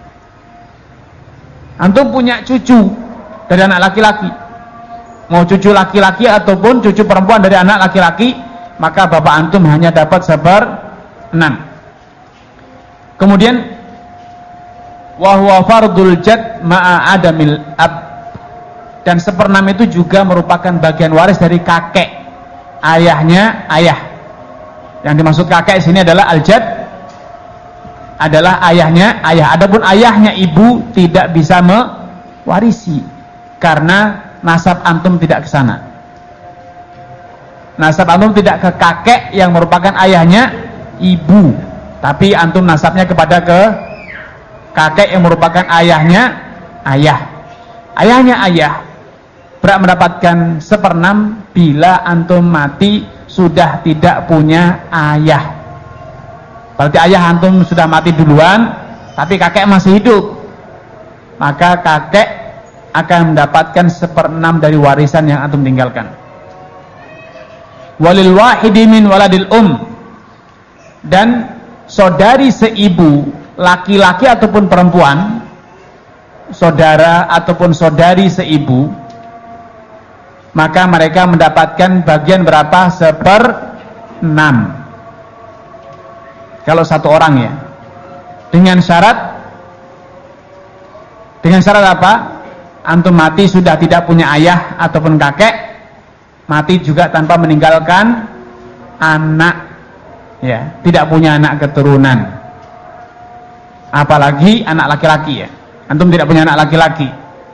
A: Antum punya cucu dari anak laki-laki, mau cucu laki-laki ataupun cucu perempuan dari anak laki-laki, maka bapak antum hanya dapat seperenam. Kemudian wa huwa fardul jad ma'a adamil ab, dan seperenam itu juga merupakan bagian waris dari kakek, ayahnya ayah. Yang dimaksud kakek di sini adalah al-jad, adalah ayahnya ayah. Adapun ayahnya ibu tidak bisa mewarisi karena nasab antum tidak ke sana. Nasab antum tidak ke kakek yang merupakan ayahnya ibu, tapi antum nasabnya kepada ke kakek yang merupakan ayahnya ayah. Ayahnya ayah berhak mendapatkan seperenam bila antum mati sudah tidak punya ayah. Berarti ayah antum sudah mati duluan, tapi kakek masih hidup, maka kakek akan mendapatkan seperenam dari warisan yang antum tinggalkan. Walil wahidi min waladil um, dan saudari seibu, laki-laki ataupun perempuan, saudara ataupun saudari seibu, maka mereka mendapatkan bagian berapa? Seperenam. Kalau satu orang ya, dengan syarat, dengan syarat apa? Antum mati sudah tidak punya ayah ataupun kakek, mati juga tanpa meninggalkan anak, ya, tidak punya anak keturunan, apalagi anak laki-laki ya. Antum tidak punya anak laki-laki.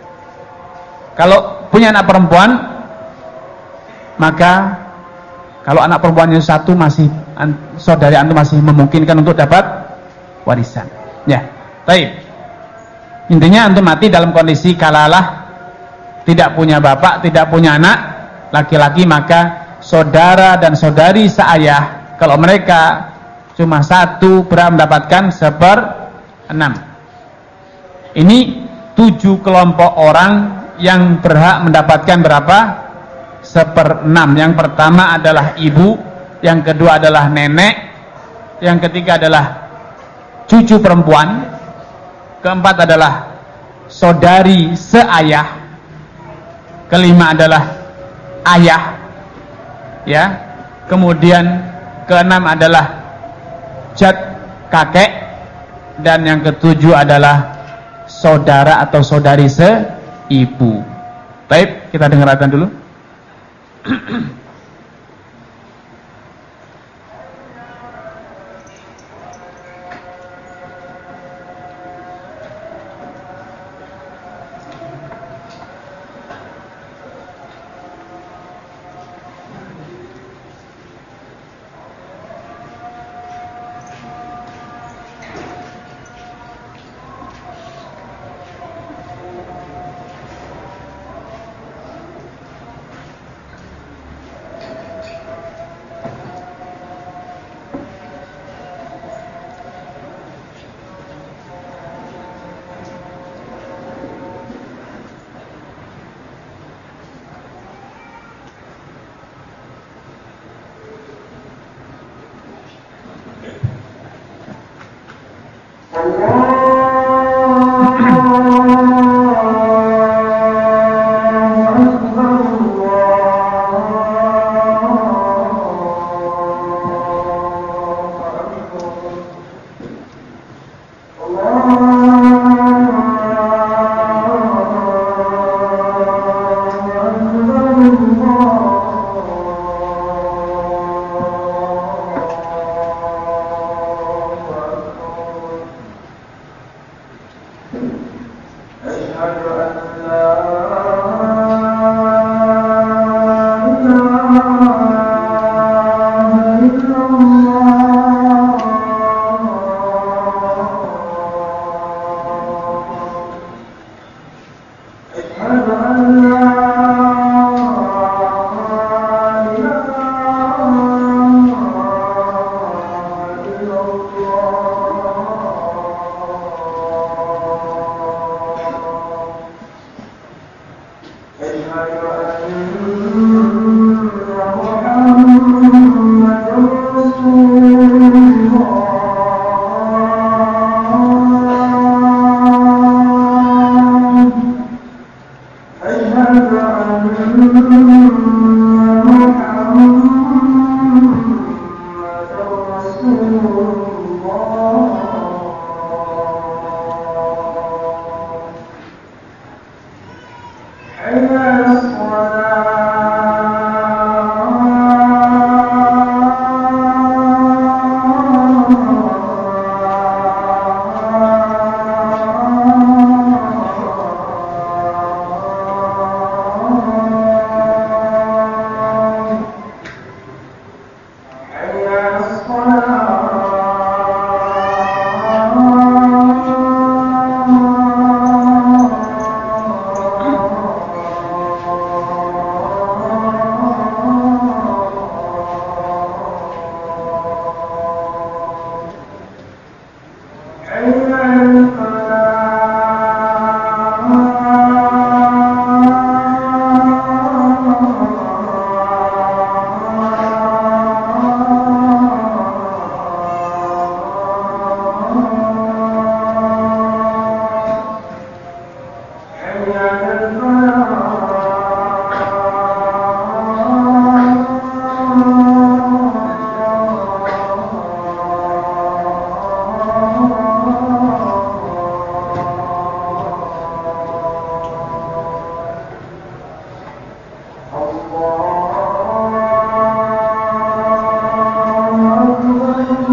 A: Kalau punya anak perempuan, maka kalau anak perempuannya satu, masih saudari antum masih memungkinkan untuk dapat warisan. Ya, baik. Intinya antum mati dalam kondisi kalalah, tidak punya bapak, tidak punya anak laki-laki, maka saudara dan saudari seayah, kalau mereka cuma satu, berhak mendapatkan seperenam. Ini tujuh kelompok orang yang berhak mendapatkan berapa? Seperenam. Yang pertama adalah ibu, yang kedua adalah nenek, yang ketiga adalah cucu perempuan, keempat adalah saudari seayah, kelima adalah ayah, ya, kemudian keenam adalah jad, kakek, dan yang ketujuh adalah saudara atau saudari seibu. Baik, kita dengarkan dulu.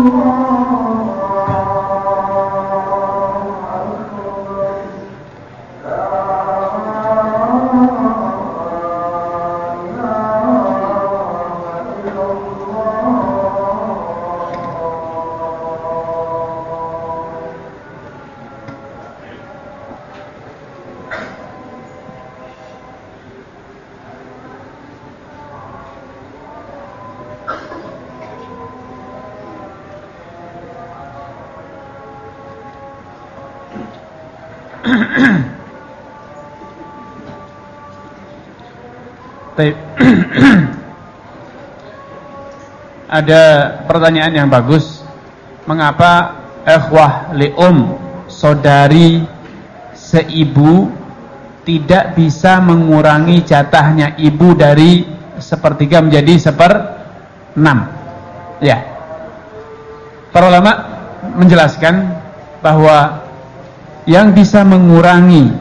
A: Ada pertanyaan yang bagus. Mengapa ikhwah li'um, saudari seibu, tidak bisa mengurangi jatahnya ibu dari sepertiga menjadi seperenam? Ya, para ulama menjelaskan bahwa yang bisa mengurangi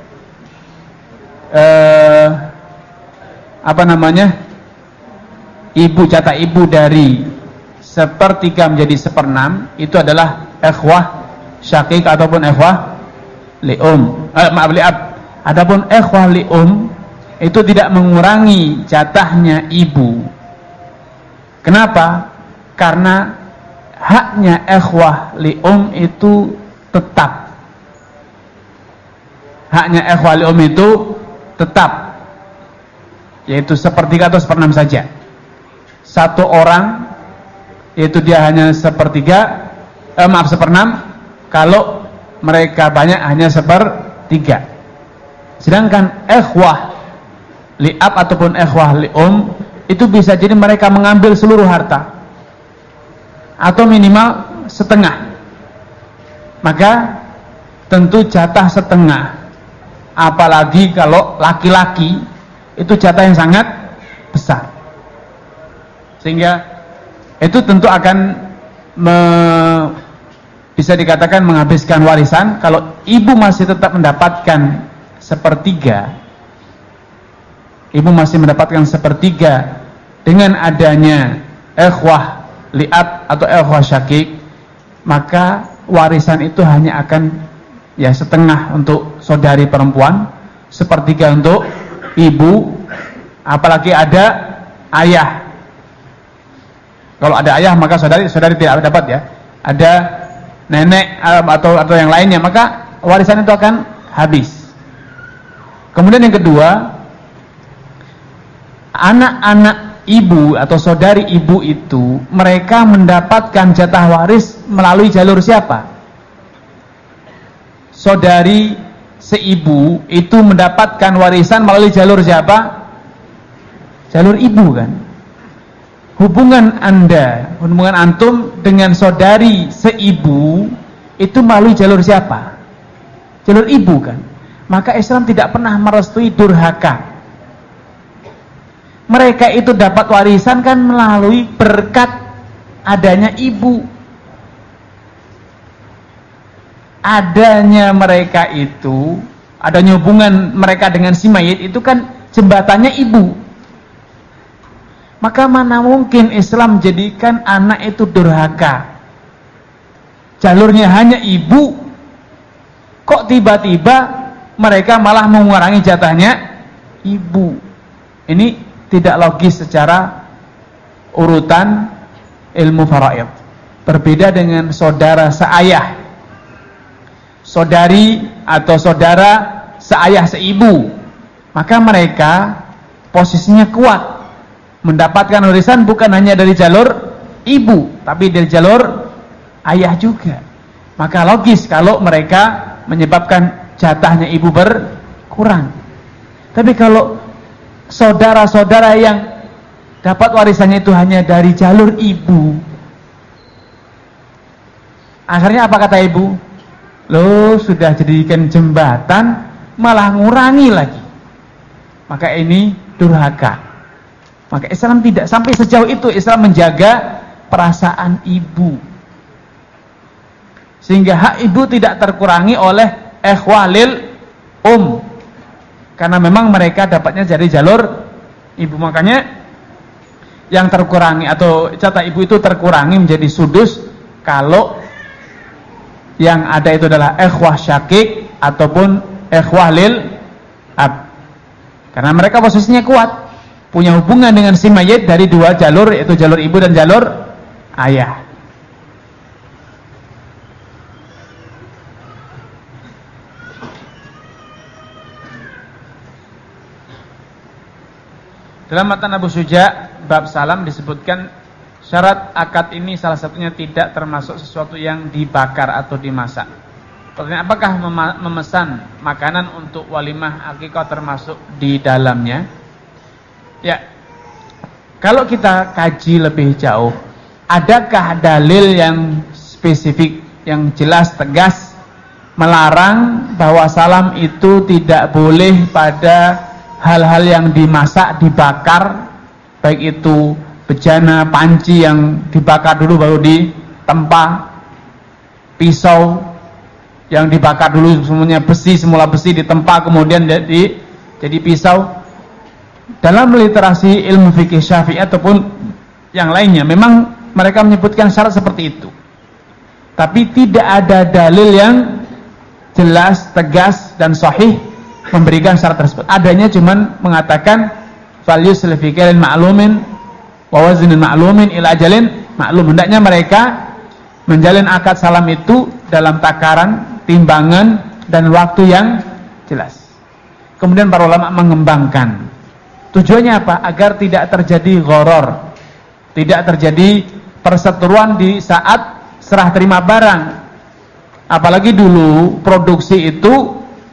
A: eh, apa namanya ibu, jatah ibu dari sepertiga menjadi seperenam itu adalah ikhwah syakik ataupun ikhwah li'um, eh, maaf li'ab. Adapun ikhwah li'um itu tidak mengurangi jatahnya ibu. Kenapa? Karena haknya ikhwah li'um itu tetap. Haknya ikhwah li'um itu tetap, yaitu sepertiga atau seperenam saja. Satu orang, yaitu dia hanya sepertiga, eh, maaf seperenam. Kalau mereka banyak hanya sepertiga. Sedangkan ikhwah li'ab ataupun ikhwah li'um itu bisa jadi mereka mengambil seluruh harta atau minimal setengah. Maka tentu jatah setengah. Apalagi kalau laki-laki itu jatah yang sangat besar, sehingga itu tentu akan me, bisa dikatakan menghabiskan warisan. Kalau ibu masih tetap mendapatkan sepertiga, ibu masih mendapatkan sepertiga dengan adanya ikhwah li'ab atau ikhwah syakik, maka warisan itu hanya akan ya setengah untuk saudari perempuan, sepertiga untuk ibu, apalagi ada ayah. Kalau ada ayah maka saudari saudari tidak dapat ya. Ada nenek atau atau yang lainnya, maka warisan itu akan habis. Kemudian yang kedua, anak-anak ibu atau saudari ibu itu mereka mendapatkan jatah waris melalui jalur siapa? Saudari seibu itu mendapatkan warisan melalui jalur siapa? Jalur ibu kan. Hubungan Anda, hubungan antum dengan saudari seibu itu melalui jalur siapa? Jalur ibu kan. Maka Islam tidak pernah merestui durhaka. Mereka itu dapat warisan kan melalui berkat adanya ibu. Adanya mereka itu, adanya hubungan mereka dengan si mayit itu kan jembatannya ibu. Maka mana mungkin Islam jadikan anak itu durhaka. Jalurnya hanya ibu, kok tiba-tiba mereka malah mengurangi jatahnya ibu. Ini tidak logis secara urutan ilmu faraid. Berbeda dengan saudara seayah, saudari atau saudara seayah seibu, maka mereka posisinya kuat, mendapatkan warisan bukan hanya dari jalur ibu, tapi dari jalur ayah juga. Maka logis kalau mereka menyebabkan jatahnya ibu berkurang. Tapi kalau saudara-saudara yang dapat warisannya itu hanya dari jalur ibu, akhirnya apa kata ibu? Loh, sudah jadikan jembatan malah ngurangi lagi. Maka ini durhaka. Maka Islam tidak sampai sejauh itu. Islam menjaga perasaan ibu, sehingga hak ibu tidak terkurangi oleh ikhwalil um, karena memang mereka dapatnya dari jalur ibu. Makanya yang terkurangi atau jatah ibu itu terkurangi menjadi sudus kalau yang ada itu adalah ikhwah syakik ataupun ikhwah lil ab. Karena mereka posisinya kuat, punya hubungan dengan si mayit dari dua jalur, yaitu jalur ibu dan jalur ayah. Dalam matan Abu Syuja bab salam disebutkan syarat akad ini salah satunya tidak termasuk sesuatu yang dibakar atau dimasak. Pertanyaan, apakah memesan makanan untuk walimah akikah termasuk di dalamnya? Ya, kalau kita kaji lebih jauh, adakah dalil yang spesifik, yang jelas, tegas melarang bahwa salam itu tidak boleh pada hal-hal yang dimasak, dibakar, baik itu bejana, panci yang dibakar dulu baru ditempa, pisau yang dibakar dulu semuanya besi, semula besi ditempa kemudian jadi jadi pisau. Dalam literasi ilmu fikih Syafi'i ataupun yang lainnya memang mereka menyebutkan syarat seperti itu, tapi tidak ada dalil yang jelas, tegas dan sahih memberikan syarat tersebut. Adanya cuman mengatakan fal yusli fi kailin ma'lumin wa waznin ma'lumin ila ajalin ma'lum. Hendaknya mereka menjalin akad salam itu dalam takaran, timbangan dan waktu yang jelas. Kemudian para ulama mengembangkan. Tujuannya apa? Agar tidak terjadi gharar, tidak terjadi perseteruan di saat serah terima barang. Apalagi dulu produksi itu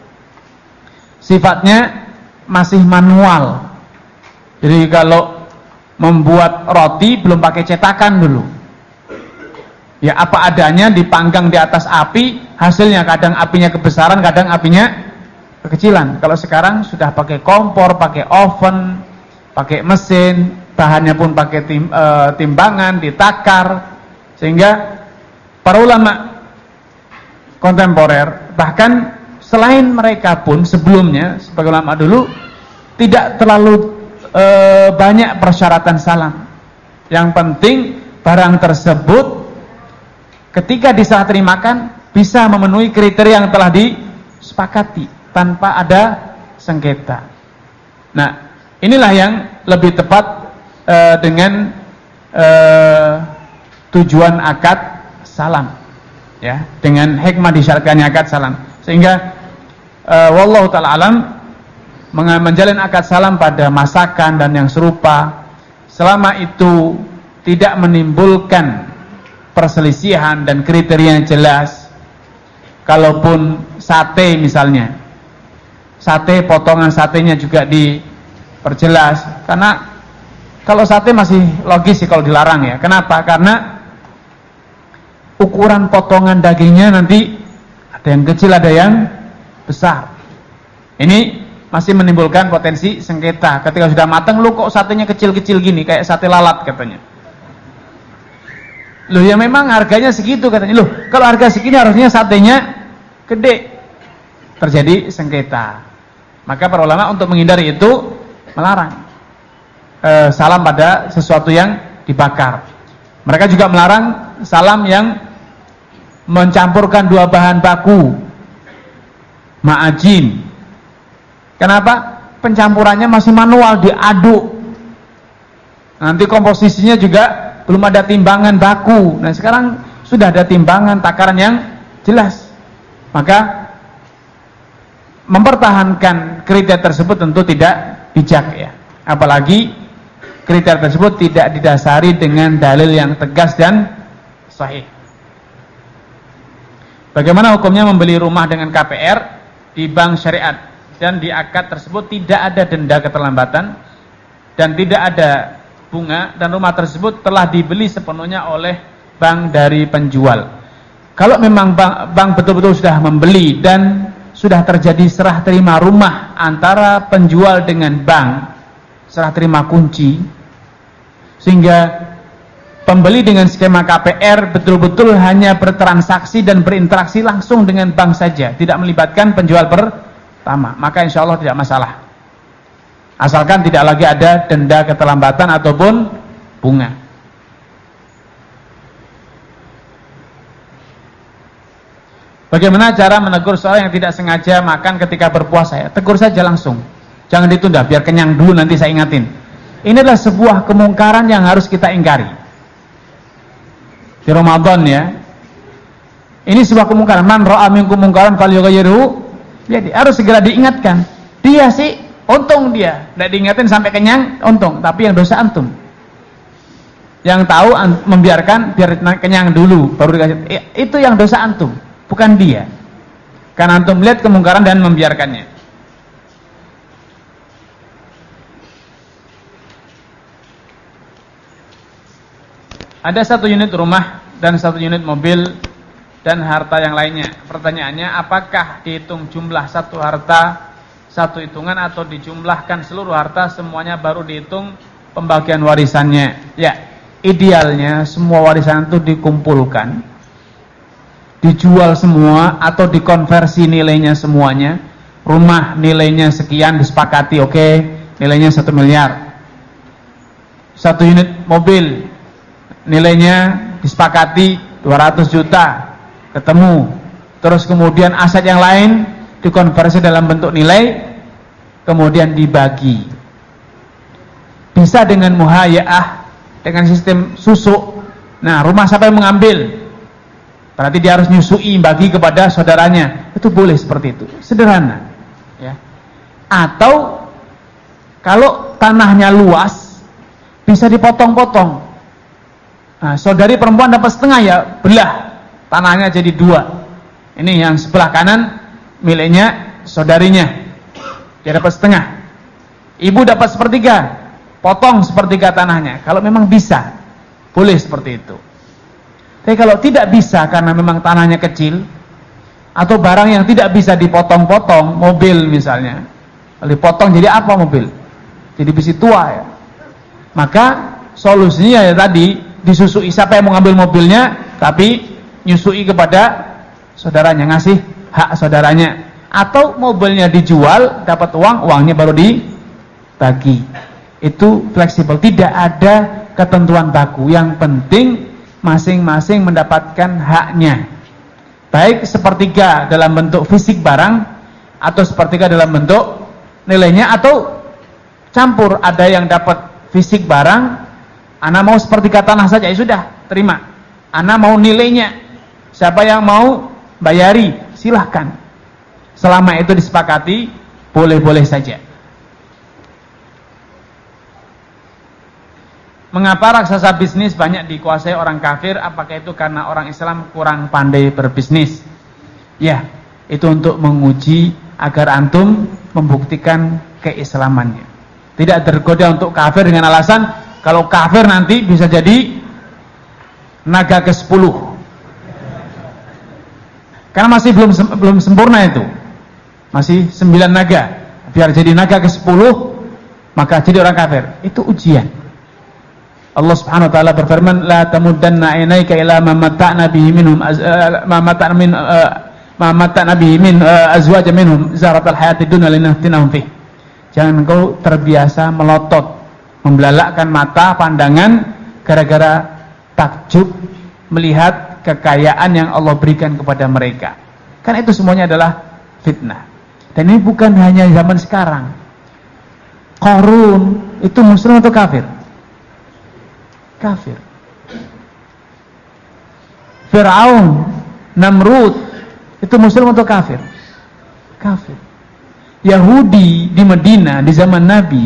A: sifatnya masih manual. Jadi kalau membuat roti belum pakai cetakan dulu. Ya apa adanya, dipanggang di atas api, hasilnya kadang apinya kebesaran, kadang apinya kekecilan. Kalau sekarang sudah pakai kompor, pakai oven, pakai mesin, bahannya pun pakai tim, e, timbangan, ditakar. Sehingga para ulama kontemporer bahkan selain mereka pun sebelumnya sebagai ulama dulu tidak terlalu e, banyak persyaratan salam. Yang penting barang tersebut ketika diserah terimakan bisa memenuhi kriteria yang telah disepakati tanpa ada sengketa. Nah, inilah yang lebih tepat e, dengan e, tujuan akad salam, ya, dengan hikmah disyariatkannya akad salam. Sehingga Uh, wallahu ta'ala alam, menjalin akad salam pada masakan dan yang serupa selama itu tidak menimbulkan perselisihan dan kriteria yang jelas. Kalaupun sate misalnya, sate potongan satenya juga diperjelas, karena kalau sate masih logis sih kalau dilarang ya. Kenapa? Karena ukuran potongan dagingnya nanti ada yang kecil, ada yang besar. Ini masih menimbulkan potensi sengketa. Ketika sudah matang, lu kok satenya kecil-kecil gini, kayak sate lalat katanya. Loh ya memang harganya segitu katanya. Loh kalau harga segini harusnya satenya gede. Terjadi sengketa. Maka para ulama untuk menghindari itu melarang e, salam pada sesuatu yang dibakar. Mereka juga melarang salam yang mencampurkan dua bahan baku, ma'ajin. Kenapa? Pencampurannya masih manual, diaduk. Nanti komposisinya juga belum ada timbangan baku. Nah sekarang sudah ada timbangan, takaran yang jelas. Maka mempertahankan kriteria tersebut tentu tidak bijak ya. Apalagi kriteria tersebut tidak didasari dengan dalil yang tegas dan sahih. Bagaimana hukumnya membeli rumah dengan K P R di bank syariat dan di akad tersebut tidak ada denda keterlambatan dan tidak ada bunga dan rumah tersebut telah dibeli sepenuhnya oleh bank dari penjual. Kalau memang bank, bank betul-betul sudah membeli dan sudah terjadi serah terima rumah antara penjual dengan bank, serah terima kunci, sehingga pembeli dengan skema K P R betul-betul hanya bertransaksi dan berinteraksi langsung dengan bank saja, tidak melibatkan penjual pertama, maka insya Allah tidak masalah. Asalkan tidak lagi ada denda keterlambatan ataupun bunga. Bagaimana cara menegur seorang yang tidak sengaja makan ketika berpuasa? Ya, tegur saja langsung. Jangan ditunda, biar kenyang dulu nanti saya ingatin. Ini adalah sebuah kemungkaran yang harus kita ingkari. Di Ramadan ya. Ini sebuah kemungkaran. Man ra'a minkum mungkaran falyughayyirhu. Jadi harus segera diingatkan. Dia sih untung dia, tidak diingatin sampai kenyang, untung. Tapi yang dosa antum. Yang tahu membiarkan biar kenyang dulu baru dikasih. Itu yang dosa antum, bukan dia. Karena antum melihat kemungkaran dan membiarkannya. Ada satu unit rumah dan satu unit mobil dan harta yang lainnya. Pertanyaannya, apakah dihitung jumlah satu harta satu hitungan atau dijumlahkan seluruh harta semuanya baru dihitung pembagian warisannya? Ya, idealnya semua warisan itu dikumpulkan, dijual semua atau dikonversi nilainya semuanya. Rumah nilainya sekian disepakati, oke, nilainya satu miliar. Satu unit mobil nilainya disepakati dua ratus juta, ketemu. Terus kemudian aset yang lain dikonversi dalam bentuk nilai, kemudian dibagi. Bisa dengan muhayya'ah, dengan sistem susuk. Nah, rumah siapa yang mengambil? Berarti dia harus nyusui, bagi kepada saudaranya. Itu boleh seperti itu, sederhana. Ya. Atau kalau tanahnya luas, bisa dipotong-potong. Nah, saudari perempuan dapat setengah, ya belah tanahnya jadi dua. Ini yang sebelah kanan miliknya saudarinya, dia dapat setengah. Ibu dapat sepertiga, potong sepertiga tanahnya. Kalau memang bisa, boleh seperti itu. Tapi kalau tidak bisa karena memang tanahnya kecil atau barang yang tidak bisa dipotong-potong, mobil misalnya, kalau dipotong jadi apa mobil? Jadi besi tua ya. Maka solusinya ya tadi, disusui siapa yang mau ngambil mobilnya, tapi nyusui kepada saudaranya, ngasih hak saudaranya. Atau mobilnya dijual, dapat uang, uangnya baru dibagi. Itu fleksibel, tidak ada ketentuan baku. Yang penting masing-masing mendapatkan haknya. Baik sepertiga dalam bentuk fisik barang, atau sepertiga dalam bentuk nilainya, atau campur. Ada yang dapat fisik barang, ana mau sepertiga tanah saja, ya sudah, terima. Ana mau nilainya, siapa yang mau bayari, silahkan. Selama itu disepakati, boleh-boleh saja. Mengapa raksasa bisnis banyak dikuasai orang kafir? Apakah itu karena orang Islam kurang pandai berbisnis? Ya, itu untuk menguji agar antum membuktikan keislamannya. Tidak tergoda untuk kafir dengan alasan kalau kafir nanti bisa jadi naga ke sepuluh. Karena masih belum belum sempurna itu. Masih sembilan naga. Biar jadi naga ke sepuluh, maka jadi orang kafir. Itu ujian. Allah Subhanahu wa taala berfirman, la tamuddanna 'ainaika ila ma mata'na bihi minhum ma mata'na min ma mata'na bihi min azwaj minhum zaratal hayatid dunya linaftinahum fih. Jangan engkau terbiasa melotot, membelalakkan mata pandangan gara-gara takjub melihat kekayaan yang Allah berikan kepada mereka. Kan itu semuanya adalah fitnah. Dan ini bukan hanya zaman sekarang. Qarun itu muslim atau kafir? Kafir. Fir'aun, Namrud itu muslim atau kafir? Kafir. Yahudi di Madinah di zaman Nabi,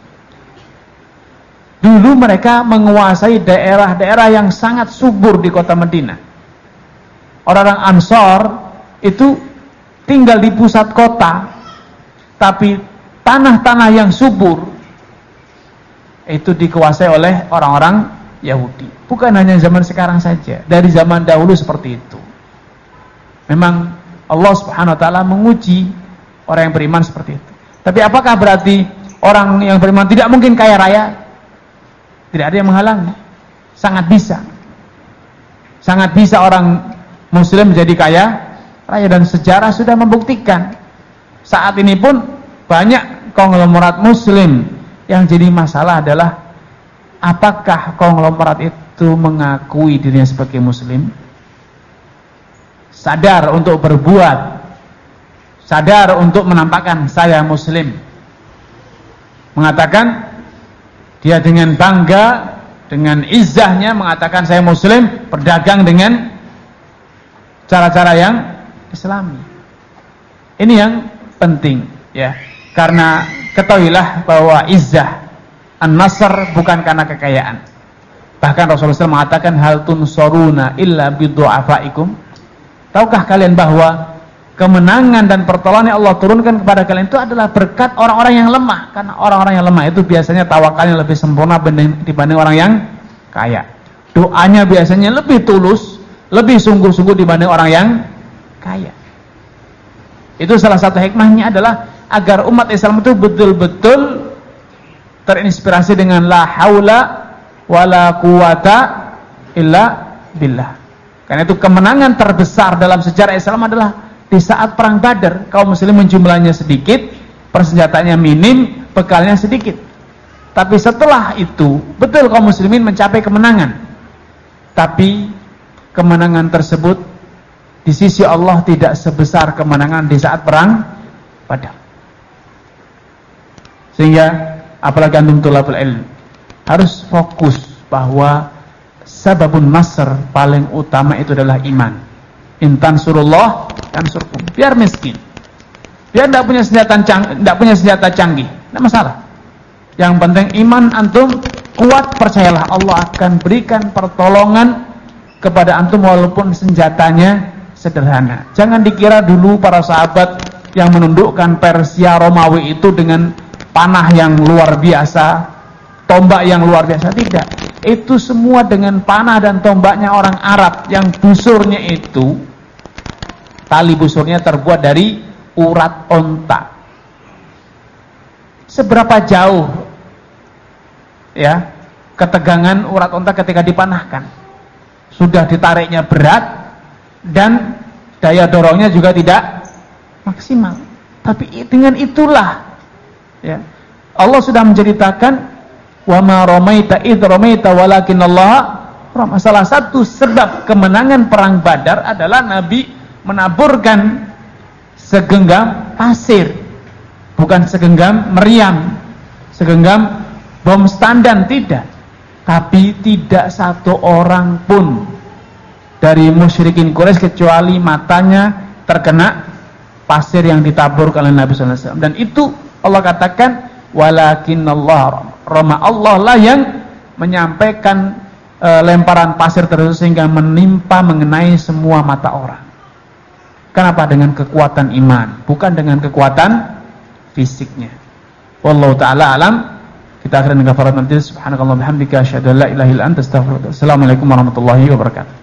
A: dulu mereka menguasai daerah-daerah yang sangat subur di kota Madinah. Orang-orang Ansor itu tinggal di pusat kota, tapi tanah-tanah yang subur itu dikuasai oleh orang-orang Yahudi. Bukan hanya zaman sekarang saja, dari zaman dahulu seperti itu. Memang Allah Subhanahu wa taala menguji orang yang beriman seperti itu. Tapi apakah berarti orang yang beriman tidak mungkin kaya raya? Tidak ada yang menghalangi. Sangat bisa. Sangat bisa orang muslim menjadi kaya raya, dan sejarah sudah membuktikan. Saat ini pun banyak konglomerat muslim. Yang jadi masalah adalah apakah konglomerat itu mengakui dirinya sebagai muslim? sadar untuk berbuat, sadar untuk menampakkan saya muslim. Mengatakan dia dengan bangga, dengan izzahnya mengatakan saya muslim, berdagang dengan cara-cara yang islami. Ini yang penting ya. Karena ketahuilah bahwa izzah an-nasr bukan karena kekayaan. Bahkan Rasulullah shallallahu alaihi wasallam mengatakan hal tunsuruna illa bidu'afaikum. Tahukah kalian bahwa kemenangan dan pertolongan yang Allah turunkan kepada kalian itu adalah berkat orang-orang yang lemah. Karena orang-orang yang lemah itu biasanya tawakalnya lebih sempurna dibanding orang yang kaya. Doanya biasanya lebih tulus, lebih sungguh-sungguh dibanding orang yang kaya. Itu salah satu hikmahnya adalah agar umat Islam itu betul-betul terinspirasi dengan la haula wala quwata illa billah. Karena itu kemenangan terbesar dalam sejarah Islam adalah di saat perang Badar. Kaum muslimin jumlahnya sedikit, persenjataannya minim, bekalnya sedikit. Tapi setelah itu betul kaum muslimin mencapai kemenangan. Tapi kemenangan tersebut di sisi Allah tidak sebesar kemenangan di saat perang Badar. Sehingga apalagi antum tulabul ilm harus fokus bahwa sababun nasr paling utama itu adalah iman. Intan surullah dan surkum. Biar miskin, biar tidak punya senjata canggih, tidak punya senjata canggih, tidak masalah. Yang penting iman antum kuat, percayalah Allah akan berikan pertolongan kepada antum walaupun senjatanya sederhana. Jangan dikira dulu para sahabat yang menundukkan Persia Romawi itu dengan panah yang luar biasa, tombak yang luar biasa. Tidak, itu semua dengan panah dan tombaknya orang Arab yang busurnya itu, tali busurnya terbuat dari urat onta. Seberapa jauh ya ketegangan urat onta ketika dipanahkan? Sudah ditariknya berat dan daya dorongnya juga tidak maksimal. Tapi dengan itulah ya, Allah sudah menceritakan wa ma ramaita id ramaita walakinallaha rama. Salah satu sebab kemenangan perang Badar adalah Nabi menaburkan segenggam pasir, bukan segenggam meriam, segenggam bom standar, tidak. Tapi tidak satu orang pun dari musyrikin Quraisy kecuali matanya terkena pasir yang ditaburkan oleh Nabi sallallahu alaihi wasallam. Dan itu Allah katakan walakinallah rama, Allah lah yang menyampaikan e, lemparan pasir tersebut sehingga menimpa mengenai semua mata orang. Kenapa? Dengan kekuatan iman, bukan dengan kekuatan fisiknya. Wallahu taala alam. Kita akhirnya kafarat nanti. Subhanakallah bihamdika asyhadu an la ilaha illa anta astaghfiruka. Assalamualaikum warahmatullahi wabarakatuh.